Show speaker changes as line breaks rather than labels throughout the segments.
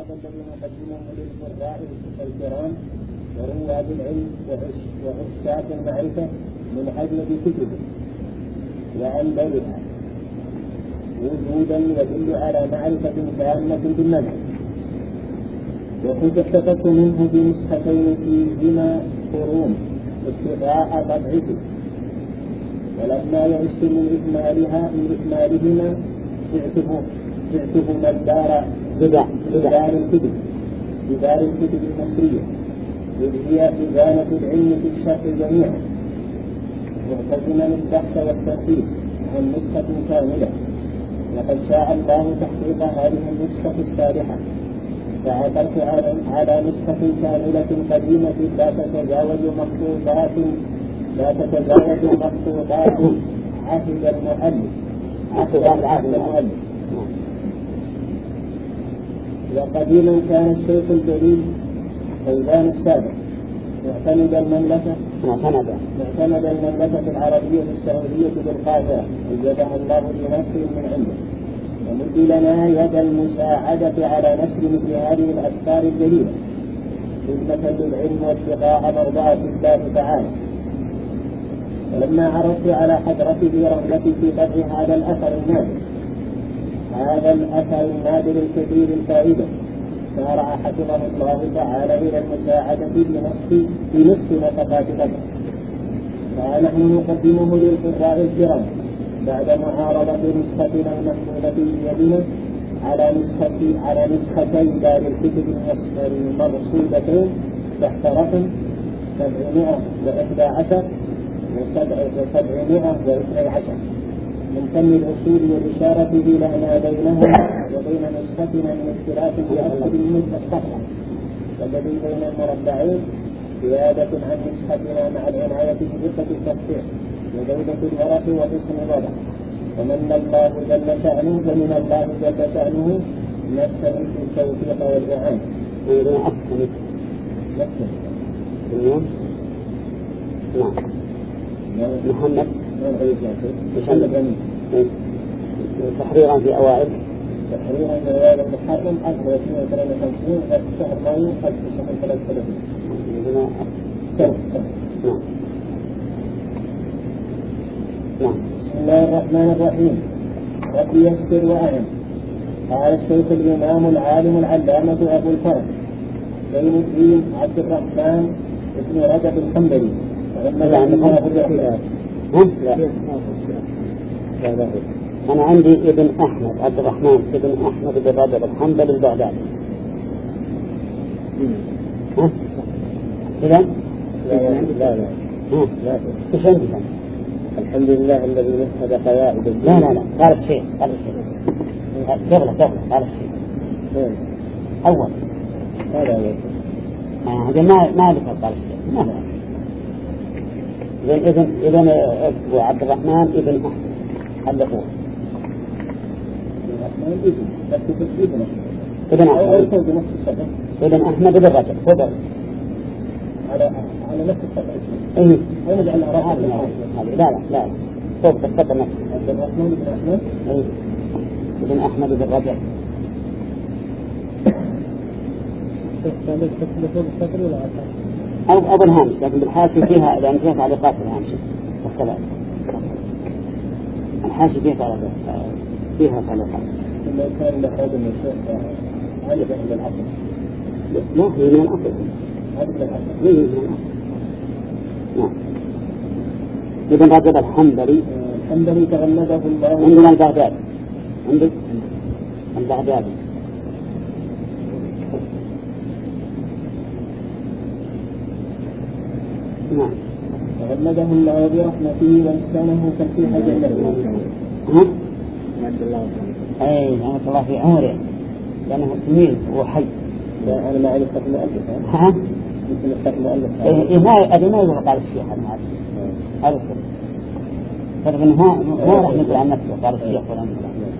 هذا الذي نقدمه للقراء الكرام ورواد العلم وعشاق المعرفة من أجل كتبه وأنبلها وجودا يدل على معرفة تامة بالمنهج. وكنت احتفظت منه بنسختين فيهما قرون اتباع طبعه، ولما يئست من إكمالهما بعتهما بدار الكتب المصرية، إذ هي إزالة العلم في الشرق جميعا، معتزما البحث والتنفيذ عن نسخة كاملة. وقد شاء الله تحقيق هذه النسخة الصالحة، فعثرت على نسخة كاملة قديمة لا تتجاوز مخطوطات عهد المؤلف. وقديما كان الشيخ الجليل فيضان السابق معتمد المملكة العربية السعودية بالقاهرة، أيدها الله بنصر من عنده، ومد لنا يد المساعدة على نشر مثل هذه الأسفار الجليلة خدمة للعلم واتقاء مرضاة الله تعالى. ولما عرضت على حضرته رغبتي في طبع هذا الأثر النادر الكثير الفائدة، سارع حفظه الله تعالى إلى المساعدة بنصف نفقات قدر، فنحن نقدمه للقراء الكرام بعد معارضة نسختنا المحمولة بيدنا على نسختي دار الكتب المرصودتين تحت رقم 711 و712 من فن الأصول والإشارة إلى ما بينهما وبين نسختنا من اختلاف بأكثر من الصفحة، والذي بين المربعين زيادة عن نسختنا مع العناية بدقة التصحيح وجودة الورق وحسن الوضع. ومن الله جل شأنه نستمد التوفيق والإعانة.
محمد تحريرا في أوائل
المحرم 1253 شهر مايو 1933. بسم الله الرحمن الرحيم. رب يسر وأعن. قال الشيخ الإمام العالم العلامة أبو الفرج زين الدين عبد الرحمن ابن رجب الحنبلي.
أنا عندي ابن أحمد عبد الرحمن ابن أحمد بن رجب الحنبلي البغدادي. إذا
لا
إيش عندك؟
الحمد لله الذي نفذ قواعد الدين.
لا قال الشيء قبل قال الشيء أول
هذا
هذا ما ذكر قال الشيء ما ذكر. إذن أبو عبد الرحمن ابن أحمد حلقوه ابن أحمد بن رجب خبر
على نفس الصفحة.
إيه لا فوق الخطة نفسه.
عبد الرحمن بن أحمد
ابن أحمد بن رجب. أو الهامش، لكن بالحاشي فيها لأن فيها تعليقات الهامش والكلام. الحاشي فيها تعليقات.
لما كان لحاجة من الشيخ عالف عند العصر.
لا هي من الأصل.
هذا من العصر.
هي من الأصل. نعم. ابن رجب الحنبلي
تغمده الله.
عندنا البغدادي. عندك البغدادي. نعم.
تغمده الله برحمته واسكنه فسيح جنته.
أي رحمة الله في عمره لأنه تلميذ وحي.
أنا ما أعرف المؤلف. مثل المؤلف.
هذا ما يقول قال الشيخ هذا الشيء. فرق إنه ما راح نقول عن نفسه قال الشيخ ولا نقول.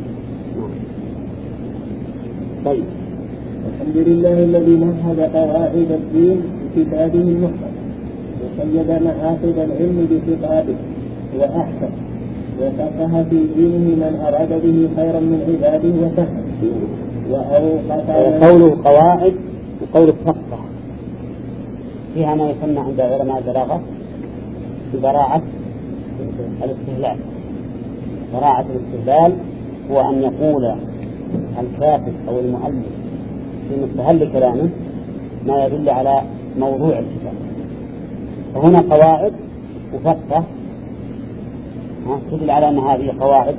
طيب. الحمد لله الذي مهد قواعد الدين بكتابه المحكم وقيد محافظ العلم بكتابه وأحسن وفقه في دينه من أراد به خيرا من عباده وفهم
قوله قواعد وقوله فقه فيها ما يسمى عند علماء البلاغة ببراعة الاستهلال. براعة الاستهلال هو أن يقول الكاتب أو المؤلف في مستهل كلامه ما يدل على موضوع الكتاب. فهنا قواعد وفقه تدل على أن هذه قواعد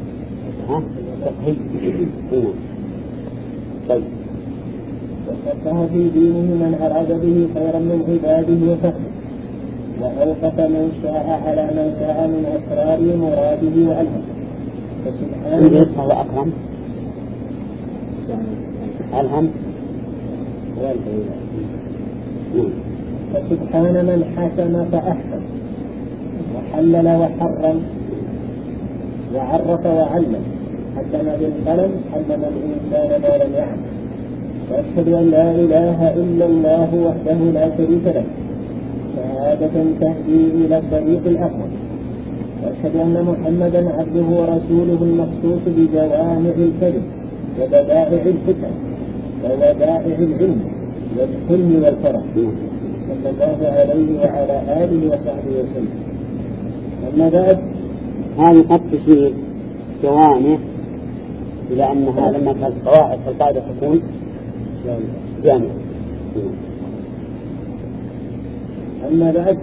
فقهية. طيب
وفقه في دينه من أراد به خيرا من عباده وفقه، وأوقف من شاء على من شاء من أسرار مراده وألهم.
فسبحانه هو أكرم ألهم
فسبحان من حكم فأحكم وحلل وحرم وعرف وعلم، حكم بالقلم علم الإنسان ما لم يعلم. وأشهد أن لا إله إلا الله وحده لا شريك له شهادة تهدي إلى الطريق الأقوم. وأشهد أن محمدا عبده ورسوله المخصوص بجوامع الكلم وبدائع الحكم وودائع العلم والحلم والفرح، صلى الله عليه وعلى آله وصحبه وسلم. أما بعد،
هذه قد تشير جوامع إلى أنها لما كانت قواعد فالقاعدة تكون جامعة.
أما بعد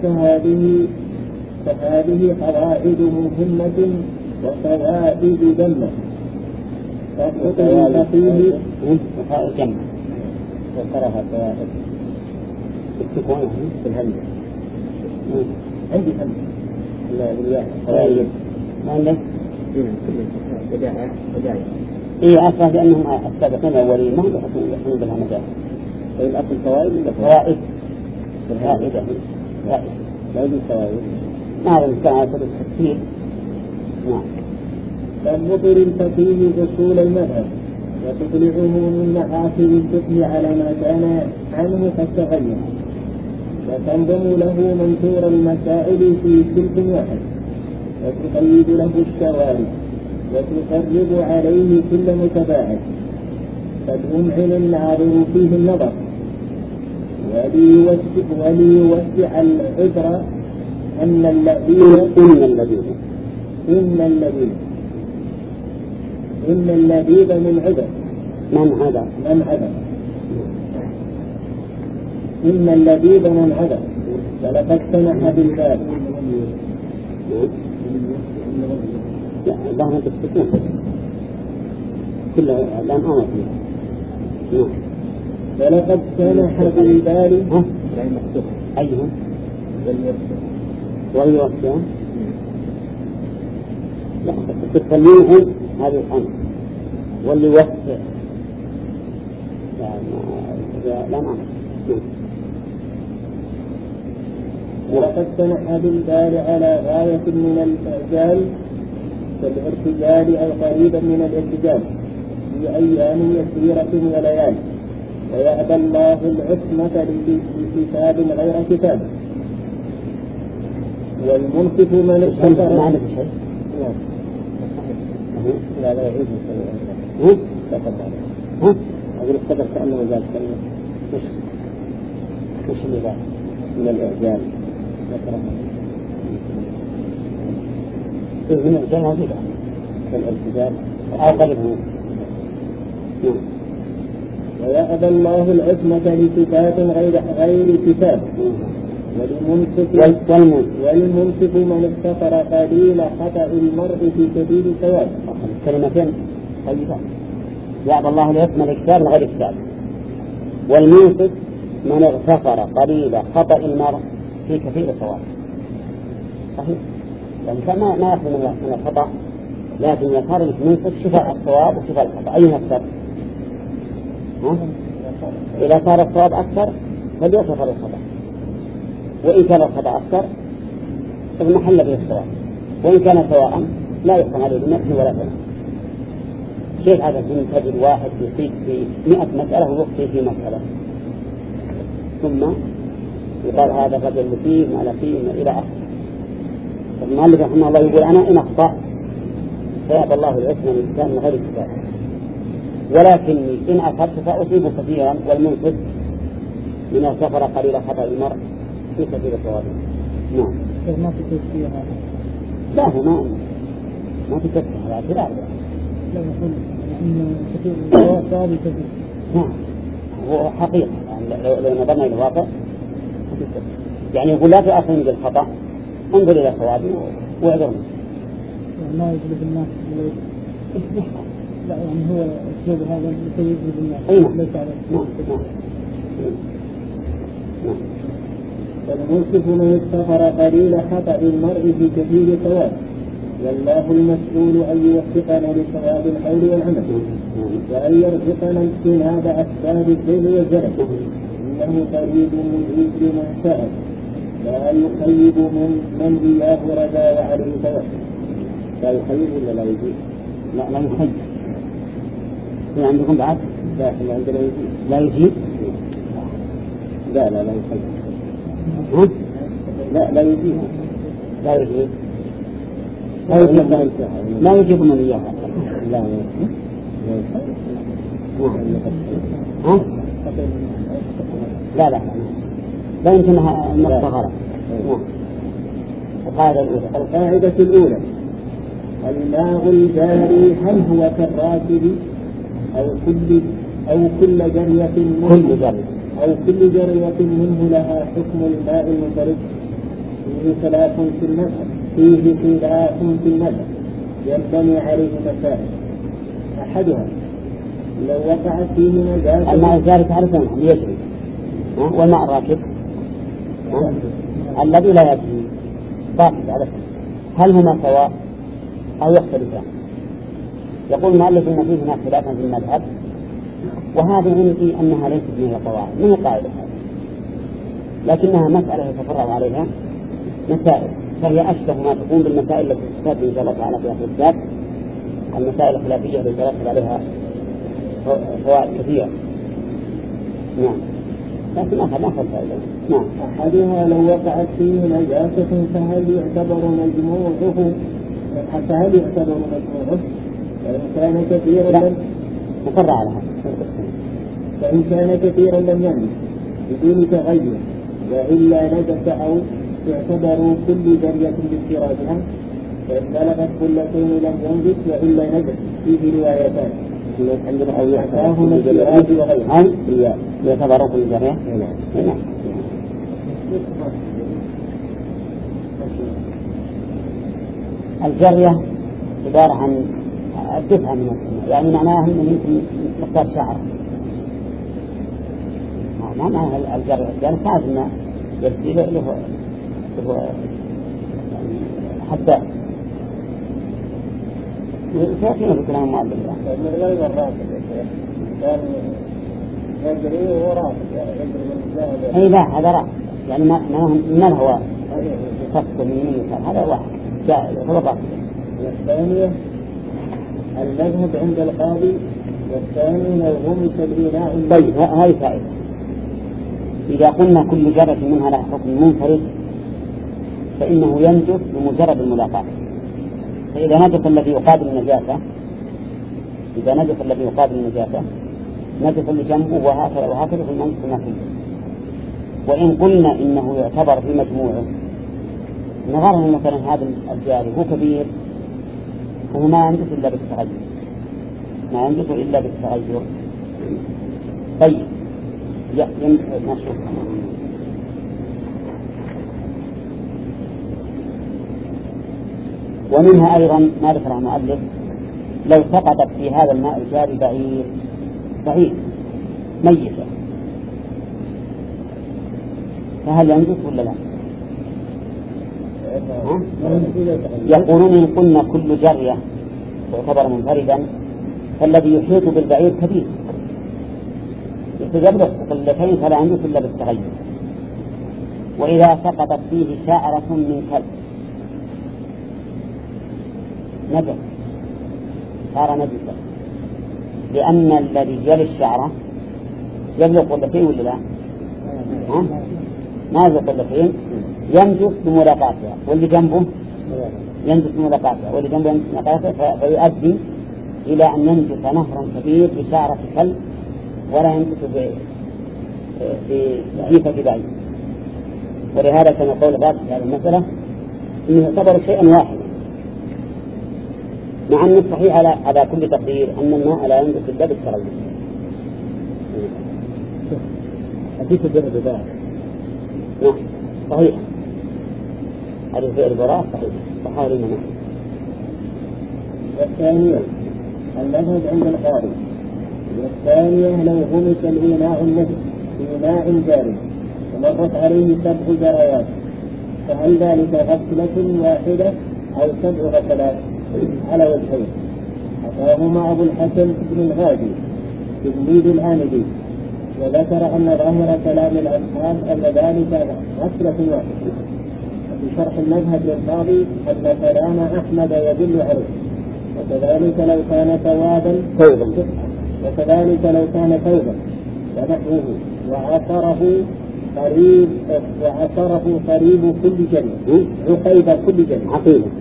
فهذه قواعد مهمة وفوائد جنة فقط فيه
وفوائد جنة
وقرها فوائد
السكون
في الهمزة. عندي همزة لا
فوائد ما عندك؟
بداية
إيه أصلا لأنهم السابقين الأولين ما يحكمون بالهمزة.
الأصل فوائد ولا
فوائد؟
فوائد لا يوجد فوائد.
ما أظن كان هذا التفسير. نعم.
فالمطر الفقيه أصول المذهب وتطلعه من محافل الحكم على ما كان عنه فاستغير، وتنظم له منثور المسائل في سلك واحد، وتقيد له الشوارع، وتقرب عليه كل متباعد، فتمعن الناظر فيه النظر، وليوسع العذر إن اللذيذ من عذر إن اللذيذ من عذر ولقد سنح بالباب.
لا ظهر بالسكون كله الآن أمر فيه.
ولقد سنح بالبال
أيهم واليوسع لا تسميهم هذه الأمر واللي يوسع لا نعم.
ولقد سنح بالبال على غاية من الإعجال كالارتجال أو قريبا من الارتجال في أيام يسيرة وليالي، ويأبى الله العصمة لكتاب غير كتاب. والمنصف من اقتصر
ما نفس شيء
لا يعيد أقول القدر كأنه ذلك مش اللي ذلك من الإعجال
من الإعجال موجودة
كالارتجال
أو قريبه.
ويأبى الله العصمة لكتاب غير كتاب. والمنصف من افتقر قليل خطأ المرء في كثير ثواب.
كلمتين طيبة. يأبى الله العصمة لكتاب غير كتاب. والمنصف من اغتفر قليل خطأ المرء في كثير ثواب. صحيح. يعني ما يأخذ من الخطأ، لكن يظهر لك منصف شفاء الصواب وشفاء الخطأ. أي أكثر؟ إذا صار الصواب أكثر فليغتفر الخطأ، وإن كان الخطأ أكثر فالمحل به الصواب، وإن كان سواء لا يحكم عليه بنفسه ولا فلا. كيف هذا تجد واحد يصيب في 100 مسألة ويخطئ في مسألة، ثم يقال هذا الرجل فيه ما فيه إلى آخره. المؤلف رحمه الله يقول أنا إن أخطأ فيأبى الله العصمة للإنسان من غير كتاب. ولكني إن أصبت فأصيب كثيرا، والمنصف من السفر قليل خطأ المرء في كثير الصواب. نعم.
ما في تسبيح هذا؟
لا، هو ما في تسبيح هذا اعتراض.
لا، يقول إن كثير الصواب كثير.
نعم، هو حقيقة. يعني لو نظرنا إلى الواقع يعني يقول لا تأخذني بالخطأ، انظر إلى صوابي واعذرني.
ما يجلب الناس لا، يعني هو أسلوب هذا لكي يجلب الناس ليس على فالمنصف من السفر قليل خطأ المرء في كثير ثواب، والله المسؤول أن يوفقنا لصواب القول والعمل، وأن يرزقنا اجتناب أسباب الذل والزلل، إنه قريب مجيب لمن سأل، لا يخيب من إياه رجا وعليه ثواب.
لا يخيب ولا لا يجيب؟ لا يخيب. في عندكم بعد؟
لا، عندنا يجيب.
لا يجيب؟
لا يخيب. لا يجيب.
لا يجيب. لا يجيب من إياها. لا يمكنها المصغرة.
القاعدة الأولى: الماء الجاري هل هو كالراكب أو كل جرية منه لها حكم الماء المنفرد؟ فيه خلاف في المذهب ينبني عليه مسائل. أحدها: لو وقعت فيه نجاسة.
الماء الجاري تعرفون يجري، والماء الراكب الذي لا يجري باقي على هل هما سواء أو يختلفان؟ يقول المؤلف إن فيه هناك خلافا في المذهب، وهذا عندي أنها ليست من القواعد، من القاعدة هذه، لكنها مسألة يتفرع عليها مسائل، فهي أشبه ما تكون بالمسائل التي تستفاد إن شاء الله تعالى في آخر الكتاب، المسائل الخلافية التي يترتب عليها فوائد كثيرة. نعم، لكن ما فائدة. نعم.
أحدها: لو وقعت فيه نجاسة فهل يعتبر مجموعه؟ فإن كان كثيرا
مقرر على هذا.
فإن كان كثيرا لم ينجس بدون تغير، وإلا نجس أو تعتبر كل جرية باضطرابها، فإن بلغت كلتين لم ينجس وإلا نجس. فيه روايتان:
عندنا أو
يعتاه من الجريات وغيرها.
يعتبر كل جرية. نعم. الجرية عبارة عن الدفعة من السماء، يعني معناها أنه مقدار شعر. معناها الجرية يعني صعب أنه يجري له حتى سيأتينا في كلام المؤلف
من غير الراتب كان يجري وهو راتب، يجري من الزاهد.
أي لا، هذا راتب، يعني ما هو خط من يمين يسار، هذا واحد هو راتب.
الثانية: المذهب عند القاضي، والثاني لو غمس الإناء.
طيب، هذه فائدة. إذا قلنا كل جرة منها لها حكم منفرد فإنه ينجس بمجرد الملاقاة. فإذا نجس الذي يقابل النجاسة نجس اللي جنبه وهكذا في المنجس ما فيه. وإن قلنا إنه يعتبر في مجموعه، نظرنا مثلا هذا الجاري هو كبير وهو ما ينجس إلا بالتغير. طيب، نشوف. ومنها أيضا ما ذكره المؤلف: لو سقطت في هذا الماء الجاري بعير ميتة، فهل ينجس ولا لا؟ يقولون إن قلنا كل جرية يعتبر منفردا فالذي يحيط بالبعير كبير يتجبر قلتين فلا ينجس إلا بالتغير. وإذا سقطت فيه شعرة من كلب نجس، صار نجسا، لأن الذي يلي الشعرة يبلغ قلتين ولا لا؟ ما يبلغ قلتين، ينجس بملاقاتها، واللي جنبه ينجس بملاقاتها، واللي جنبه ينجس بملاقاتها، فيؤدي إلى أن ينبت نهرا كبير بشعرة كلب ولا ينبت بجيفة بعيد. ولهذا كان قول بعض في هذه المسألة إنه يعتبر شيئا واحدا، مع أن الصحيح على كل تقدير أن الماء لا ينبت إلا بالتغير.
حديث الجرد ذاك
نعم صحيح، حديث البراء صحيح وحاول منه.
والثانية المذهب عند القاضي. والثانية لو غمس الإناء النجس في ماء جاري ومرت عليه 7 جريات فهل ذلك غسلة واحدة أو 7 غسلات؟ على وجهين. حكاهما أبو الحسن بن الغازي تلميذ الآمدي، وذكر أن ظاهر كلام الأصحاب أن ذلك غسلة واحدة. وفي شرح المذهب للقاضي أن كلام أحمد يدل عليه. وكذلك لو كان ثوبا ونحوه وعصره قريب كل جنة عقيب كل جنة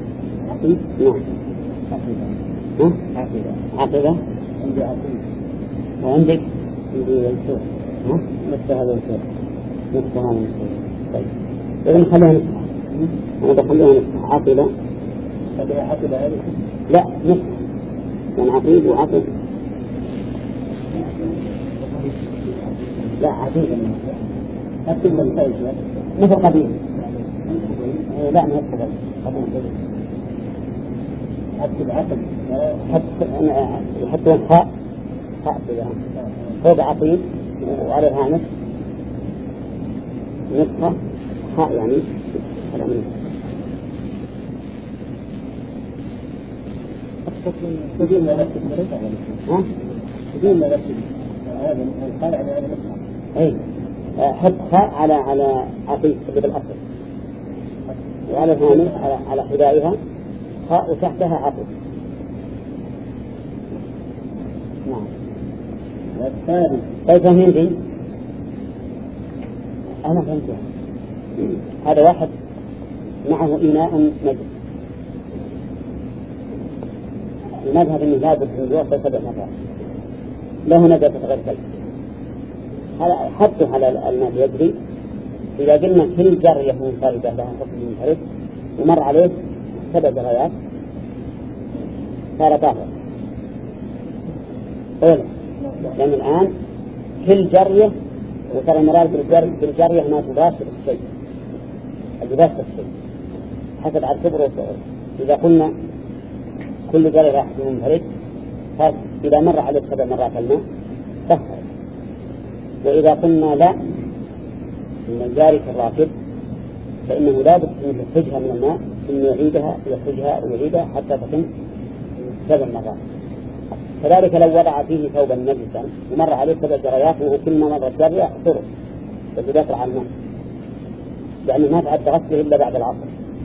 عقيدة
عندي عقيد
وعندك
عندي الشوف مثل هذا الشوف
نصف هذا الشيء. طيب إذا نخليها نصف، أنا بخليها نصف عقيدة.
خليها عقيدة هذه؟
لا نصف، يعني عقيد وعقيد.
لا عقيدة أكتب من الخيش
مثل قبيل. لا من قبيل
أكتب عقد
يحطون خاء كذا فوق عقيد وعليها نصف نصفة خاء يعني هذا من
بدون ما نكتب مرة بدون ما نكتب هذا الخاء يعني على نصفة.
أي حط خاء على عقيد اللي بالأصل وعلى ثاني على حذائها خاء وتحتها عقيد. نعم.
والثالث
طيب فهمين دي؟ أنا فهمتها. هذا واحد معه إناء نجس، المذهب أنه لابد من الوقت 7 مرات له نجاسة غير كلب. هذا حطه على الماء يجري. إذا قلنا كل جرية منفردة لها حكم منفرد ومر عليه 7 جريات صار طاهر. أولا لأن الآن كل جرية وترى المراد بالجرية ما تباشر الشيء اللي باشر الشيء حسب على الكبر والصغر. إذا قلنا كل جرية راح منفرد إذا مر عليه 7 مرات الماء طهر. وإذا قلنا لا من الجاري كالراكب فإنه لا بد من يخرجها من الماء ثم يخرجها ويعيدها حتى تتم 7 مرات. كذلك لو وضع فيه ثوبا نجسا ومر عليه 7 جريات وهو كل ما مرت جرية صرف فبدأت على الماء لأنه ما تعد غسله إلا بعد العصر.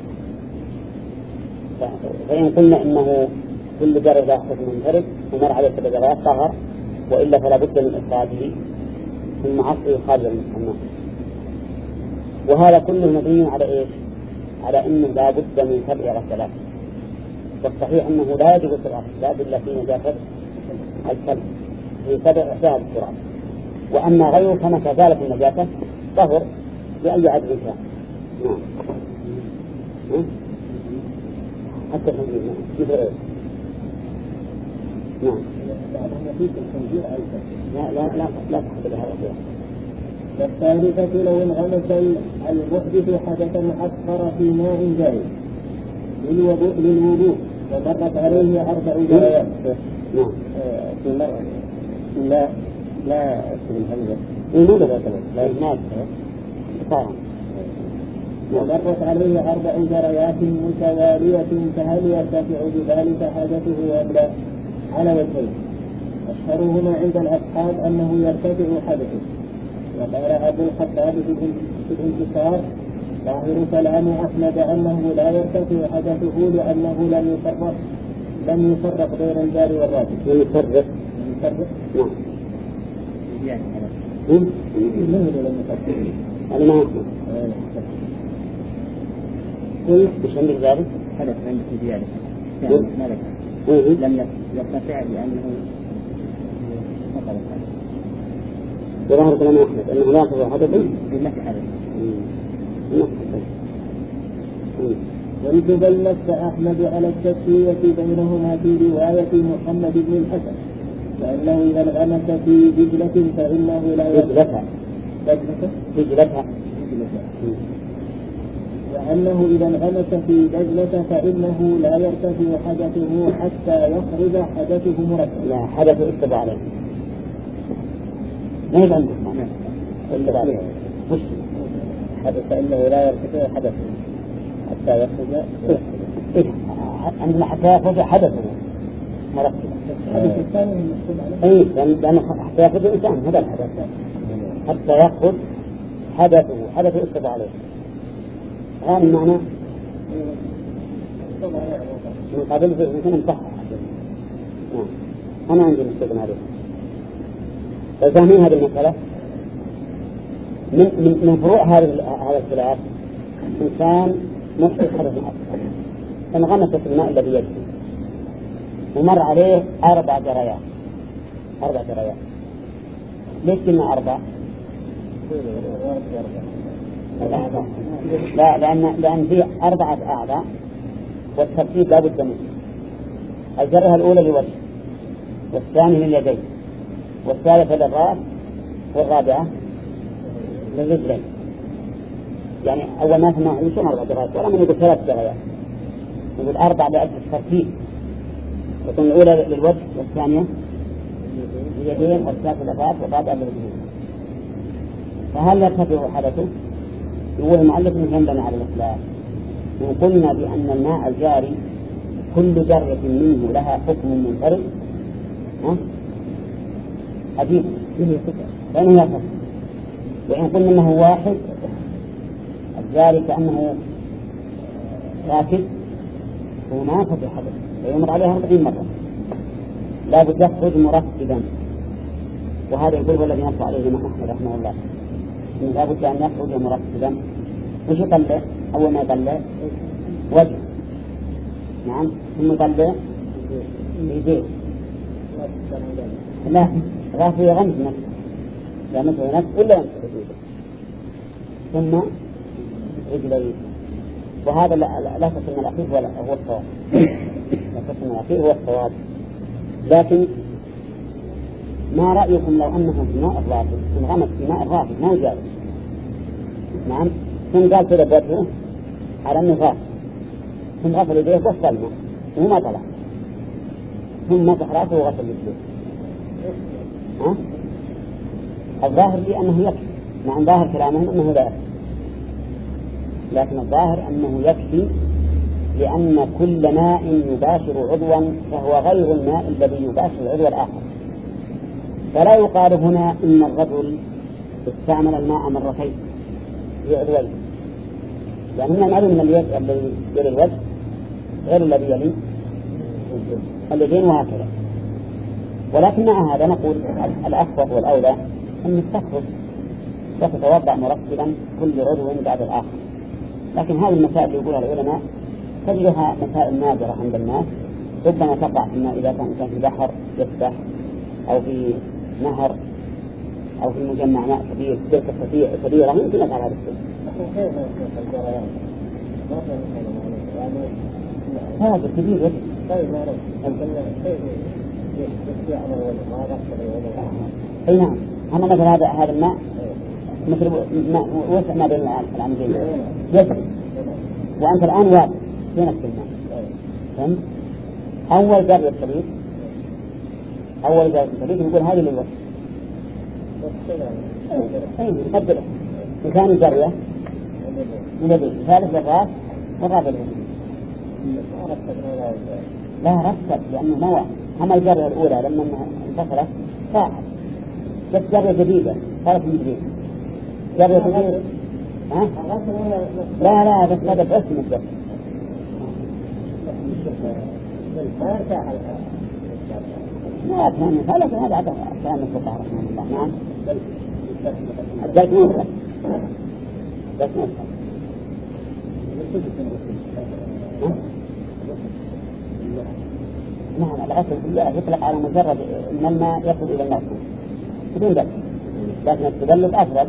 فإن قلنا إنه كل جرية لا حكم منفرد ومر عليه 7 جريات طهر، وإلا فلا بد من إخراجه ثم عصره خارج الماء. وهذا كله مبني على إيش؟ على أنه لا بد من 7 غسلات. والصحيح أنه لا يجب في الأصل إلا في نجاسة الكلب في 7 إحداها بالتراب. وأما غيره فمتى زالت النجاسة طهر بأي عدل كان. نعم. حتى الخنزير مثل إيش؟ نعم. لا تحدد هذا.
والثالثة لو انغمس المحدث حدثا أصغر في ماء جاري للوضوء ومرت عليه 4 جريات.
نعم.
في مرة لا أكتب الهمزة لا يمات ومرت عليه 4 جريات متوالية فهل يرتفع بذلك حدثه أم لا؟ على وجهين. أشهرهما عند الأصحاب أنه يرتفع حدثه. وقال أبو الخطاب في الانتصار ظاهر كلام أحمد أنه لا يرتفع حدثه لأنه لم يفرق بين الجار والراجل.
لم يفرق. نعم.
يعني
هذا ما يحمل. قلت بشأن ذلك
حدث عند زيادة. لم يرتفع لأنه
وظهر كلام أحمد أنه لا يرتفع حدث
بالله حدث. ولتبين نفس أحمد على التسوية بينهما في رواية محمد بن الحسن فإنه إذا انغمس في دجلة فإنه لا
دجلتها
وأنه إذا انغمس في دجلة فإنه لا يرتفع حدثه حتى يخرج حدثه مرتبا.
لا حدث استبع عليه ما يبقى عندك معنى استبع عليه مش
حدث فإنه لا يرتفع حدثه حتى يخرج
عندنا حتى يخرج حدثه مرتبا.
الحدث الثاني المكتوب عليه
لأنه حتى يخرج الإنسان هذا الحدث حتى يخرج حدثه استبع عليه هذا المعنى من قبل يمكن نصحح. أنا عندي مستقبل عليه. ففهمين هذه المسألة من فروع هذا الخلاف إنسان محدث حدث أكبر انغمس في الماء الذي يجري ومر عليه 4 جريات. ليش قلنا 4؟ لا لأن في 4 أعضاء والترتيب لا بد منه. الجرة الأولى للوجه والثانية لليدين والثالثة للرأس والرابعة للرجلين. يعني أول ما سمعوا يسمى 4 جريات ولا من يقول 3 جريات يقول 4 لأجل الترتيب يكون الأولى للوجه والثانية لليدين والثالثة للرأس والرابعة للرجلين. فهل يرتفع حدثه؟ يقول المؤلف من عندنا على الإخلاف وقلنا بأن الماء الجاري كل جرة منه لها حكم منفرد عجيب لأنه يرتفع. وإن قلنا أنه واحد الجاري كأنه راكب وما يرتفع حدث ويمر عليها 40 مرة لا بد يخرج مرتبا. وهذا يقول والذي نص عليه الإمام أحمد رحمه الله إن لا بد أن يخرج مرتبا. وش يطلع؟ أول ما يطلع وجه نعم ثم يطلع يديه لا غافل يغمس نفسه لا مثل نفسه ولا يمسك ثم رجليه. وهذا لا تسمى الأخير ولا هو الصواب لا تسمى الأخير هو الصواب. لكن ما رأيكم لو أنه في ماء الرافد انغمس في ماء الرافد ما يجاوز نعم ثم قال كذا بوجهه على أنه غافل ثم غفل يديه وصل الماء وهو ما طلع ثم مسح رأسه وغسل يديه. الظاهر لي أنه يكفي مع ظاهر كلامهم أنه لا يكفي لكن الظاهر أنه يكفي لأن كل ماء يباشر عضوا فهو غير الماء الذي يباشر العضو الآخر. فلا يقال هنا إن الرجل استعمل الماء مرتين في عضوين يعني من المعلوم أن الذي يلي الوجه غير الذي يلي اليدين وهكذا. ولكن مع هذا نقول الأخفض والأولى أن تتوضأ مرتبا كل عضو بعد الآخر. لكن هذه المسائل اللي يقولها العلماء تجدها مسائل نادرة عند الناس ربما تقع في الماء إذا كان في بحر يسبح أو في نهر أو في مجمع ماء كبير بركة كبيرة يمكن أفعل هذا الشيء. هذا كبير جدا. أي نعم أما مثل هذا الماء مثل وسع ما بين العمدين يجري وأنت الآن واقف في نفس الماء. فهمت؟ أول جرية الطريق نقول هذه للوسط نقدره مكان الجرية الذي ثالث للراس والرابع للوسط لا رتب لأنه نوع. أما الجرية الأولى لما انفصلت صاحت بس جرية جديدة صارت من جديد جرية جديدة لا بس هذا بس مدة لا أفهم هذا عدم كلام الفقهاء رحمه الله. نعم الجلد مفرد بس مفرد نعم الأصل يطلق على مجرد أن الماء يصل إلى المغسول بدون دلك، لكن التدلك أفضل.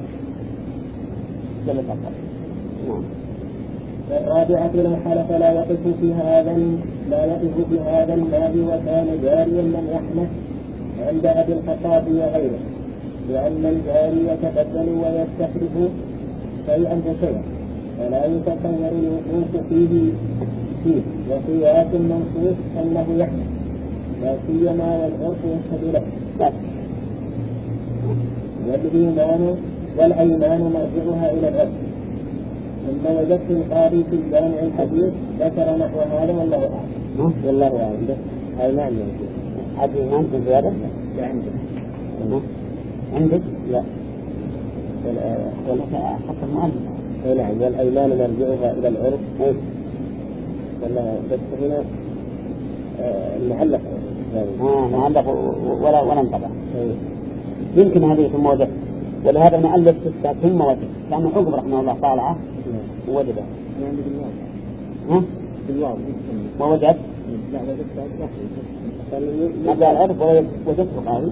نعم.
والرابعة لو حلف لا يقف في هذا الماء وكان جاريا لم يحنث عند أبي الخطاب وغيره، لأن الجاري يتبدل ويستخرج شيئا فشيئا فلا يتصور الوقوف فيه وقياس المنصوص أنه يحنث لا سيما والعرف يشهد له. والأيمان مرجعها إلى العرف. ثم وجدت القاضي في الجامع الحديث ذكر نحو هذا والله أعلم.
والله أعلم. أيمان عدل أنت زيادة؟
لا عندك.
عندك؟ لا. ولا حتى المؤلف.
نعم. والأيمان مرجعها إلى العرف. ولا بس هنا معلق.
معلق ولا انطبع. يمكن هذه ثم وجدت، ولهذا المؤلف ستة ثم وجد، لأنه عقب رحمه الله طالعه ووجده.
بالواو.
ما وجد؟
لا وجدت.
ما قال العرف وجدت قاضي.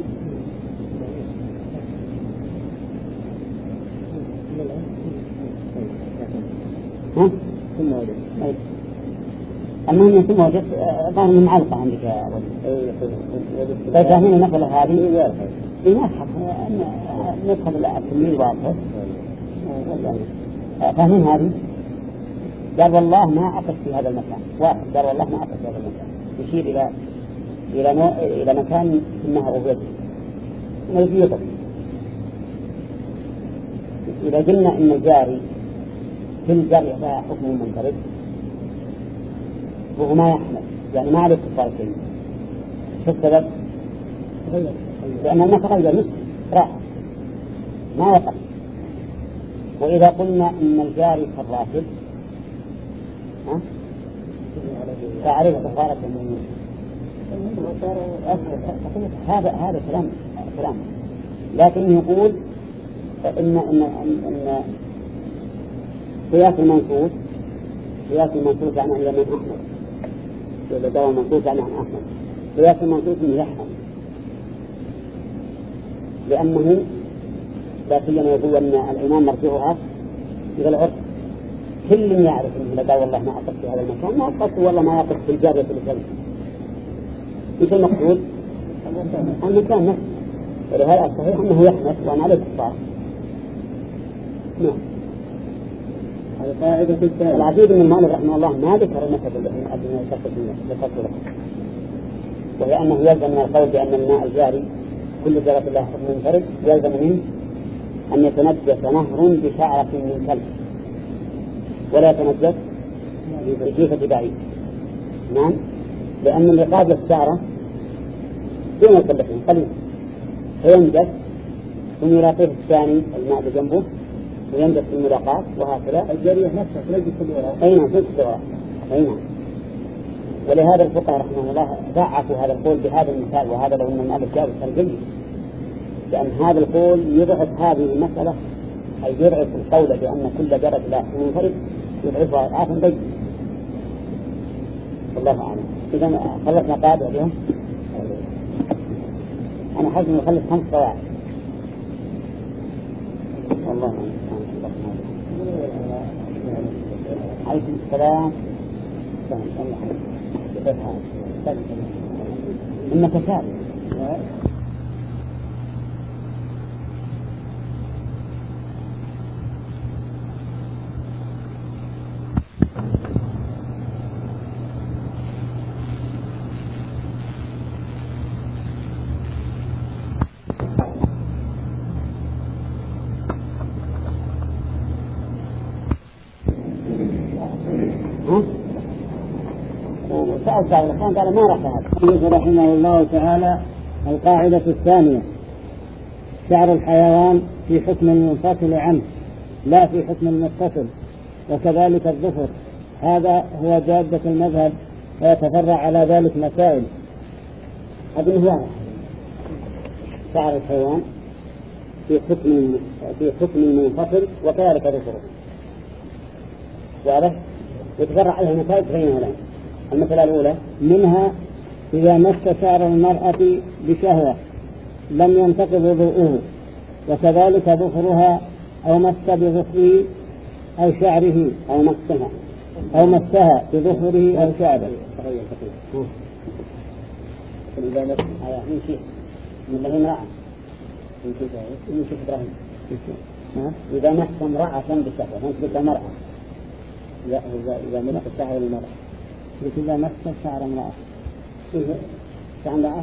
ثم وجدت.
المهم ثم وجدت ظاهر من معلقة عندك يا ولد. فاهمين نقل هذه ينحق ندخل التلميذ واضح. فاهمين هذه؟ قال والله ما أقف في هذا المكان. واحد قال والله ما أقف في هذا المكان، يشير إلى مكان إنها وجهه موجودة. إذا قلنا إن الجاري في الجاري لها حكم منفرد وهو ما يحمل، يعني ما عليه كفارة شيء. شو السبب؟ لأن ما تغير نصف راح ما وقف. وإذا قلنا إن الجاري كالراكب فعليه كفارة من هذا كلام لكن يقول إن قياس المنصوص عن من أحمد، إذا دعوى المنصوص عن أحمد قياس المنصوص من يحمل، لأنه لا سيما يقول أن الإمام مرجعها إلى العرف. كل يعرف أنه لا والله ما أقف في هذا المكان، ما أقف والله ما أقف في الجارية الكلمة. إيش المقصود؟ المكان نفسه. ولهذا الصحيح أنه يحمل وأن عليه كفارة. نعم.
القاعدة الثانية.
العجيب من المؤلف رحمه الله ما ذكر المثل الذي أدنى يتصل وهي أنه يلزم من القول بأن الماء الجاري كل جارة الله حكم منفرد، يلزم منه أن يتنجس نهر بشعرة من كلب ولا يتنجس بجيفة بعيد. نعم، لأن اللي قابل الشعرة دون الكلفين قليل فينجس، ثم يلاقيه الثاني الماء بجنبه وينجس في الملاقات، وهكذا
الجارية نفسها تنجس في الوراء.
أين تنجس في الوراء. أين. ولهذا الفقهاء رحمه الله ضعفوا هذا القول بهذا المثال، وهذا لو أن المؤلف جاب الترجمة، لأن هذا القول يضعف هذه المسألة، أي يضعف القول بأن كل جارة لا منفرد يضعفها إضعافا بين. والله أعلم. إذا خلصنا قاعدة اليوم. أنا حاجة نخلص 5 قواعد. والله أعلم. عليكم السلام. إنك سائل. قال ما رأى هذا.
رحمه الله تعالى. القاعدة الثانية: شعر الحيوان في حكم المنفصل عنه لا في حكم المتصل، وكذلك الظفر. هذا هو جادة المذهب، ويتفرع على ذلك مسائل.
هذا هو شعر الحيوان في حكم المنفصل وكذلك ظفره. واضح؟ يتفرع عليها مسائل بينها الآن. المسألة الأولى
منها إذا مس شعر المرأة بشهوة لم ينتقض وضوءه، وكذلك ظفرها أو مس بظفره أو شعره أو مسها بظفره أو شعره.
إذا مس من شيء من الذي امرأة من شيء إبراهيم إذا مس امرأة بشهوة فانت قلت مرأة. لا إذا مس شعر المرأة
إذا مس شعر امرأة
شعر امرأة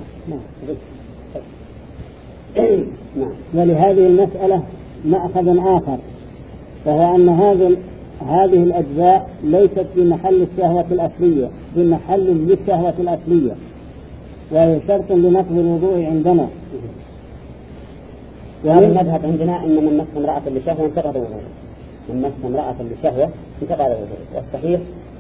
نعم. ولهذه المسألة مأخذ آخر، وهو أن هذه الأجزاء ليست بمحل الشهوة الأصلية، بمحل للشهوة الأصلية، وهي شرط لنقض الوضوء عندنا.
والمذهب عندنا أن من مس امرأة لشهوة انتقض وضوءه، من مس امرأة لشهوة انتقض وضوءه، والصحيح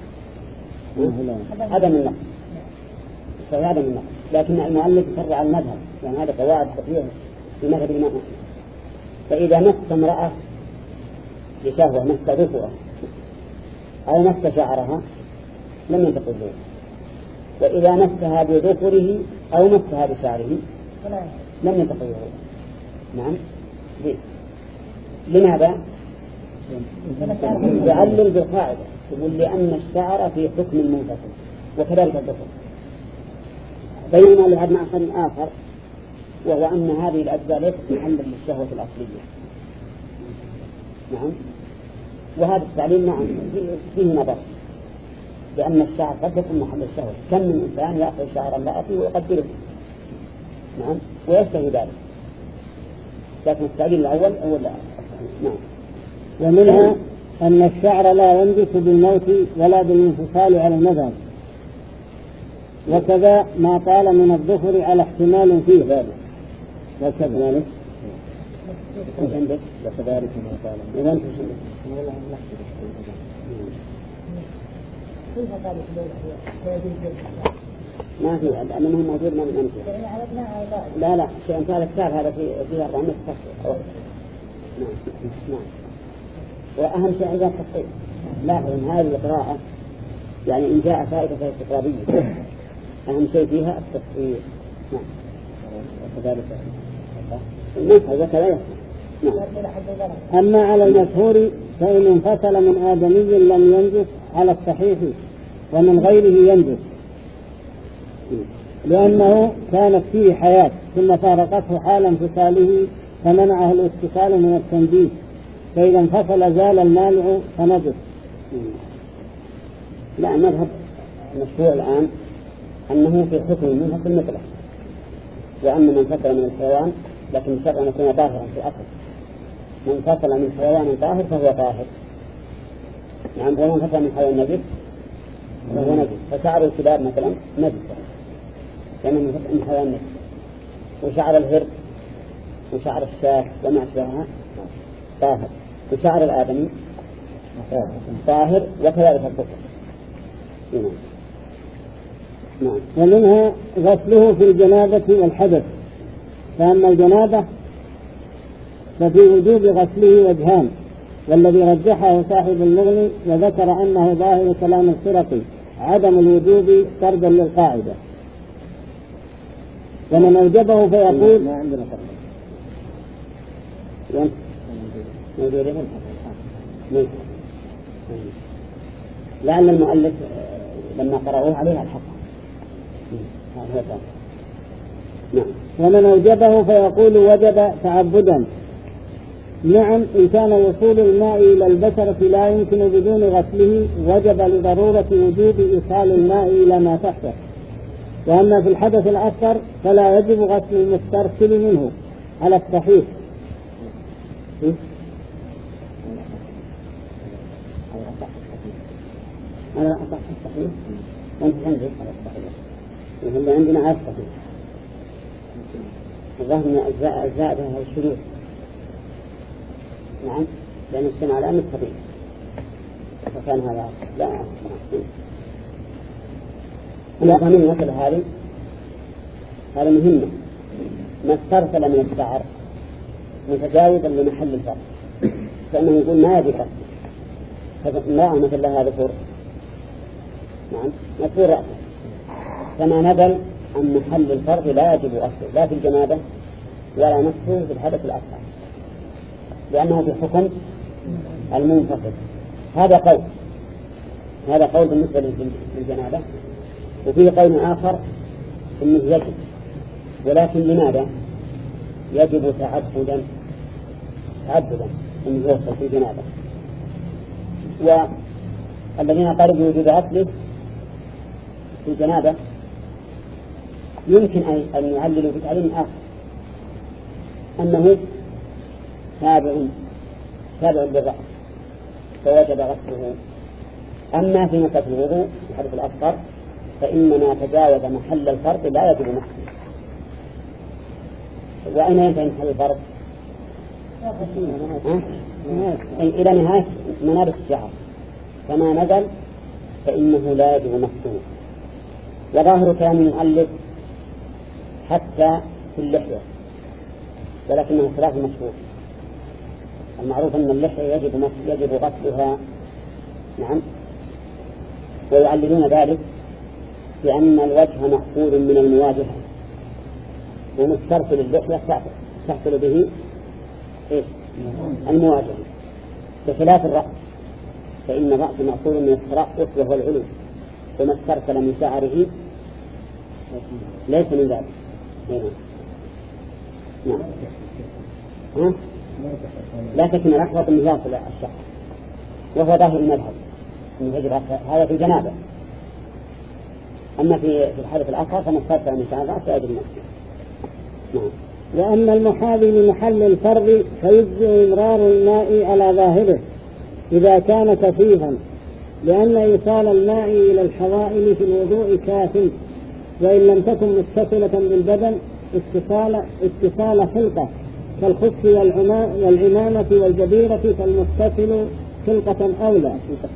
عدم النقض، عدم النقض. لكن المؤلف فرع على المذهب، يعني هذا قواعد فقهية في مذهب الإمام. فإذا مس امرأة لشهوة مس ظفرها أو مس شعرها لم ينتقض وضوءه، وإذا مسها بظفره أو مسها بشعره لم ينتقض وضوءه. نعم. لماذا؟ يعلل بالقاعدة، يقول لأن الشعر في حكم منفصل وكذلك الظفر. بينما لهذا مأخذ آخر، وهو أن هذه الأجزاء ليست محلا للشهوة الأصلية. نعم. وهذا التعليل نعم فيه نظر، لأن الشعر قد يكون محل الشهوة. كم من إنسان يأخذ شعر امرأته ويقدره نعم ويشتهي ذلك، لكن التعليل الأول هو نعم.
ومنها أن الشعر لا ينجس بالموت ولا بالانفصال على المذهب، وكذا ما طال من الظفر على احتمال فيه ذلك. وكذلك
عندك وكذلك ما طال
إذا
ما في لأنه موجود من أمثلة. لا شيء ثالث كتاب هذا فيه 400 صفحة. نعم. وأهم شيء عندنا التفصيل. لاحظ إن هذه القراءة يعني إن جاء فائدة استقرارية أهم شيء فيها التفصيل. نعم. وكذلك وكذلك.
أما على المشهور فإن انفصل من آدمي لم ينجس على الصحيح، ومن غيره ينجس، لأنه كانت فيه حياة ثم فارقته حال انفصاله فمنعه الاتصال من التنجيس، فإذا انفصل زال المانع فنجس.
لا، المذهب المشهور الآن أنه في حكم منفصل مطلق، وأن من انفصل من الحيوان لكن بشرط أن يكون طاهرا في الأصل. من انفصل من حيوان طاهر فهو طاهر. نعم. ومن انفصل من حيوان نجس فهو نجس. فشعر الكلاب مثلا نجس لأنه من حيوان نجس، وشعر الهر وشعر الشاة وما أشبهها طاهر، وشعر الآدمي طاهر، وكذلك الظفر.
نعم. ومنها غسله في الجنابة والحدث. فأما الجنابة ففي وجوب غسله وجهان، والذي رجحه صاحب المغني وذكر أنه ظاهر كلام الخرقي عدم الوجوب طردا للقاعدة. ومن أوجبه فيقول
ما عندنا فرق. لأن المؤلف لما قرأوه عليها الحق.
نعم. ومن أوجبه فيقول وجب تعبدا. نعم، إن كان وصول الماء إلى البشرة لا يمكن بدون غسله وجب لضرورة وجوب إيصال الماء إلى ما تحته. وأما في الحدث الأكبر فلا يجب غسل المسترسل منه على الصحيح.
على الصحيح. وانت عندك على الصحيح. وهم عندنا على الصحيح. الظاهر من أجزاء بها الشروط. نعم. لأن اجتمع الآن الطبيعي. فكان هذا لا من مثل هذه مهمة. ما استرسل من الشعر متجاوزا لمحل الفرق، فإنه يقول ما يجب غسله. امرأة مثل لها ذكور، نعم، مذكور رأسه، فما نزل أن محل الفرض لا يجب أصله لا في الجنابة ولا نفسه في الحدث الأصغر، لأنه في حكم المنفصل. هذا قول بالنسبة للجنابة. وفيه قول آخر إنه يجب، ولكن لماذا يجب؟ تعبدا إنه يوصل في الجنابة. والذين قالوا بوجود أصله في الجنابة يمكن أن يعللوا بتعليل آخر أنه تابع للرأس فوجب غسله. أما في مسألة الوضوء في الحدث الأصغر فإن ما تجاوز محل الفرض لا يجب محله. وأين ينتهي محل الفرض؟ إلى نهاية منابت الشعر، فما نزل فإنه لا يجب مسحه. وظاهر كلام المؤلف حتى في اللحية، ولكنه خلاف مشهور. المعروف أن اللحية يجب غسلها، نعم، ويعللون ذلك بأن الوجه مأخوذ من المواجهة، ومسترسل اللحية تحصل به المواجهة، بخلاف الرأس فإن الرأس مأخوذ من الترأس وهو العلو، وما استرسل من شعره ليس من ذلك. نعم. لا شك من الأحوط أن يصل الشعر، وهو ظاهر المذهب أنه يجب هذا في الجنابة. أما في الحدث الآخر فما استرسل من شعر الرأس يجب نفسه. نعم.
وأما المحاذي لمحل الفرض فيجزئ إمرار الماء على ظاهره إذا كان كثيفا، لأن إيصال الماء إلى الحوائل في الوضوء كاف، وإن لم تكن متصلة بالبدن اتصال خلقة كالخف والعمامة والجبيرة، فالمتصل خلقة أولى.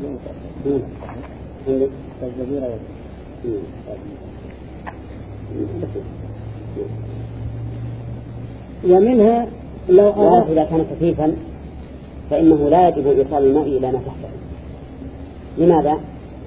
ومنها لو أراد
إذا كان كثيفا فإنه لا يجب إيصال الماء إلى ما تحته. لماذا؟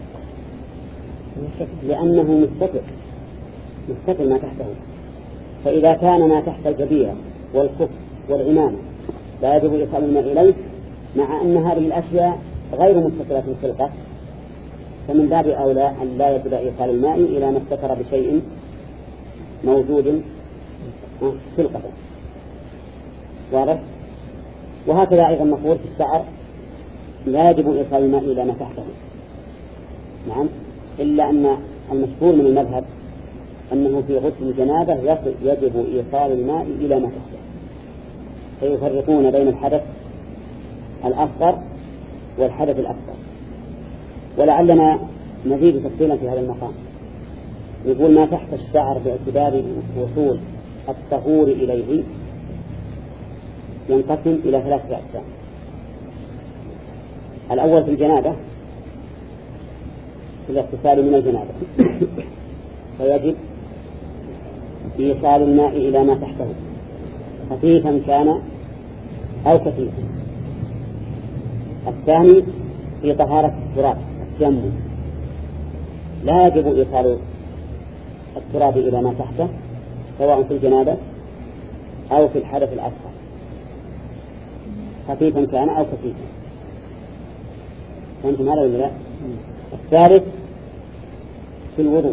لأنه مستتر ما تحته. فإذا كان ما تحت الجبيرة والخف والعمامة لا يجب إيصال الماء إليه، مع أن هذه الأشياء غير متصلة في الخلقة، فمن باب أولى أن لا يجب إيصال الماء إلى ما استتر بشيء موجود خلقة. واضح؟ وهكذا أيضا مقول في الشعر لا يجب إيصال الماء إلى ما تحته. نعم، إلا أن المشهور من المذهب أنه في غسل الجنابة يجب إيصال الماء إلى ما تحته، فيفرقون بين الحدث الأصغر والحدث الأكبر. ولعلنا نزيد تفصيلا في هذا المقام. يقول ما تحت الشعر باعتبار وصول الطهور إليه ينقسم إلى 3 أقسام. الأول في الجنابة، في الاغتسال من الجنابة، فيجب إيصال الماء إلى ما تحته خفيفا كان أو كثيفا. الثاني في طهارة التراب التيمم، لا يجب إيصال التراب إلى ما تحته سواء في الجنابة أو في الحدث الأصغر، خفيفا كان أو كثيفا. فهمتم هذا ولا لا؟ الثالث في الوضوء،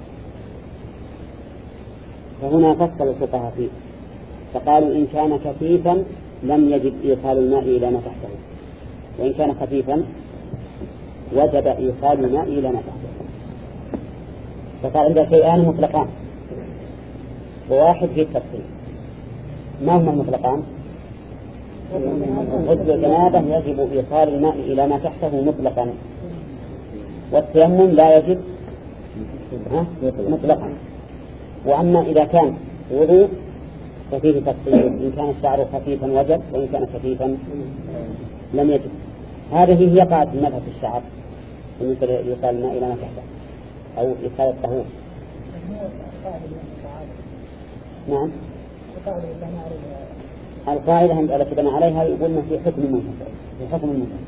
فهنا فصل الفقهاء فيه فقالوا إن كان كثيفا لم يجب إيصال الماء إلى ما تحته، وإن كان خفيفا وجب إيصال الماء إلى ما تحته. فقال عندها شيئان مطلقان وواحد في التفصيل. ما هما المطلقان؟ غسل الجنابة يجب إيصال الماء إلى ما تحته مطلقا، والتيمم لا يجب مطلقا. وأما إذا كان وضوء ففيه تفصيل، إن كان الشعر خفيفا وجب، وإن كان خفيفا لم يجب. هذه هي قاعدة المذهب في الشعر بالنسبة لإيصال الماء إلى ما تحته أو إيصال الطهور. نعم، القاعدة التي بنى عليها يقولنا في حكم المنفصل، في حكم المنفصل.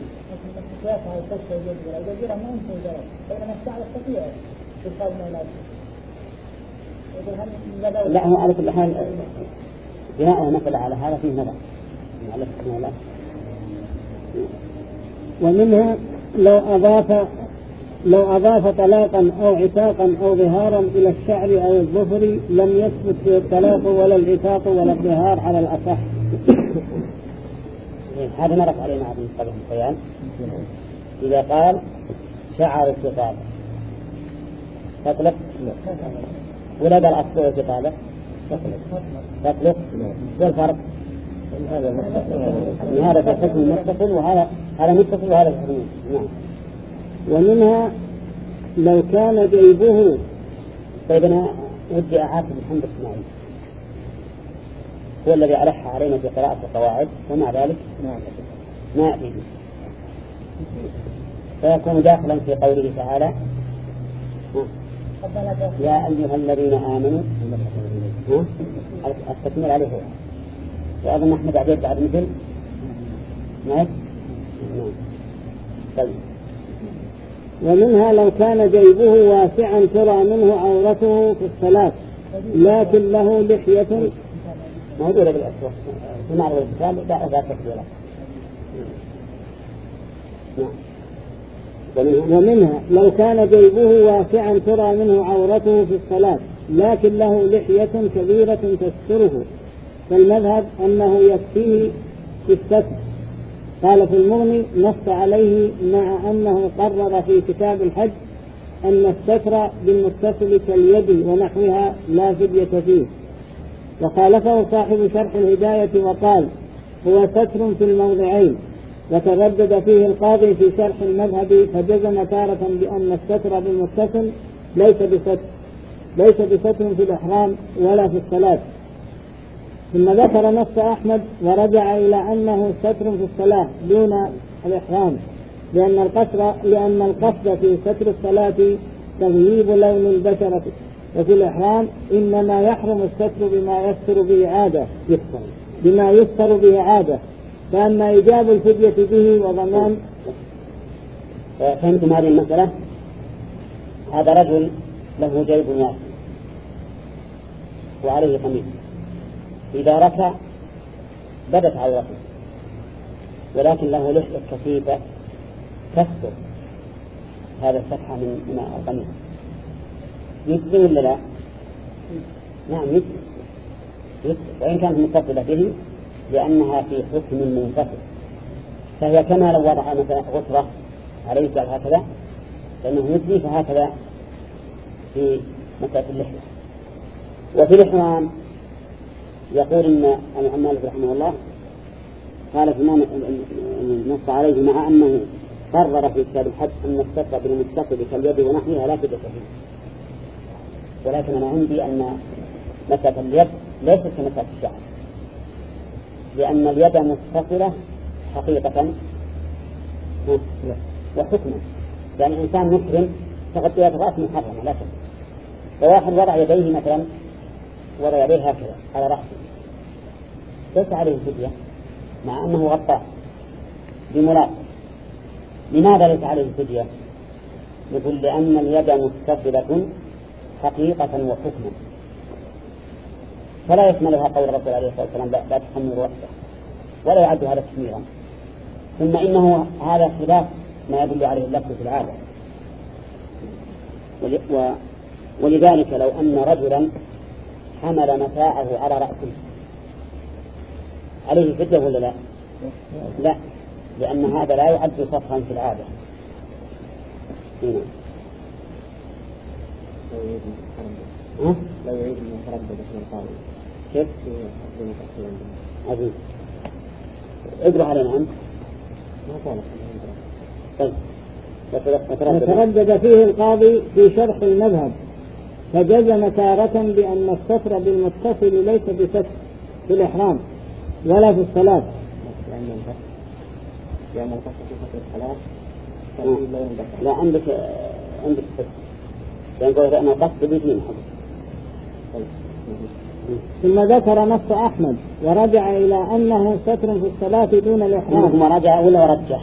لا هو على كل حال بناء مثل على هذا فيه نظر.
ومنها لو أضاف طلاقا أو عتاقا أو ظهارا إلى الشعر أو الظفر لم يثبت فيه الطلاق ولا العتاق ولا الظهار على الأصح.
هذا مرت علينا عبد المصطفى الخيال إذا قال شعر الخطاب تطلق ولا قال أصبع الخطاب تطلق والفرق هذا في الحكم متصل وهذا متصل وهذا في الحكم. نعم.
ومنها لو كان جيبه.
طيب أنا ودي أعاتب محمد إسماعيل هو الذي ألح علينا في قراءة القواعد ومع ذلك ما يأتي فيكون داخلا في قوله تعالى يا أيها الذين آمنوا التكميل عليه هو وأظن أحمد عبيد بعد مثل نعم. طيب.
ومنها لو كان جيبه واسعا ترى منه عورته في الصلاة لكن له لحية
موجودة بالأسوأ في معرض الإسلام لا أذى تكبيرا.
ومنها لو كان جيبه واسعا ترى منه عورته في الصلاة لكن له لحية كبيرة تستره فالمذهب أنه يكفيه في الستر. قال في المغني نص عليه مع أنه قرر في كتاب الحج أن الستر بالمتصل كاليد ونحوها لا فدية فيه. وخالفه صاحب شرح الهداية وقال هو ستر في الموضعين. وتردد فيه القاضي في شرح المذهب فجزم تارة بأن الستر بالمتصل ليس بستر في الإحرام ولا في الصلاة. ثم ذكر نص أحمد ورجع إلى أنه ستر في الصلاة دون الإحرام لأن القصد في ستر الصلاة تغييب لون البشرة وفي الإحرام إنما يحرم الستر بما يستر به عادة فأما إيجاب الفدية به وضمان.
فهمتم هذه المسألة؟ هذا رجل له جيب واسع وعليه قميص إذا ركع بدت عورته ولكن له لحية كثيفة تستر هذا الفتحة من القميص يجزي ولا لا؟ نعم يجزي وإن كانت متصلة به لأنها في حكم منفصل فهي كما لو وضع مثلا غصرة عليه هكذا لأنه يجزي فهكذا في مسألة اللحية. وفي الإحرام يقول أن مالك رحمه الله قال في نص عليه مع أنه قرر في كتاب الحج أن الستر بالمتصل كاليد ونحوها لا فدية فيه. ولكن أنا عندي أن مسألة اليد ليست كمسألة الشعر لأن اليد متصلة حقيقة وحكما يعني إنسان محرم تغطية الرأس محرمة لا شك وواحد وضع يديه مثلا وضع يديه هكذا على رأسه ليس عليه الفدية مع أنه غطاه بملاصق. لماذا ليس عليه الفدية؟ نقول لأن اليد متصلة حقيقة وحكما فلا يشملها قول الرسول عليه الصلاة والسلام لا تخمر رأسه ولا يعد هذا تخميرا. ثم إنه هذا خلاف ما يدل عليه اللفظ في العادة. ولذلك لو أن رجلا حمل متاعه على رأسه عليه فدية ولا لا؟ لا لأن هذا لا يعد سفها في العادة.
لو يريد أن يتردد في القاضي
كيف؟ عزيز اقرأ علينا أنت. طيب
وتردد فيه القاضي في شرح المذهب فجزم تارة بأن الستر بالمتصل ليس بستر في الإحرام ولا في الصلاة
لأن القصد في الصلاة
لا عندك ستر يقول أن القصد بيتين.
ثم ذكر نص أحمد ورجع إلى أنه ستر في الصلاة دون الإحرام.
ثم رجع ولا ورجح؟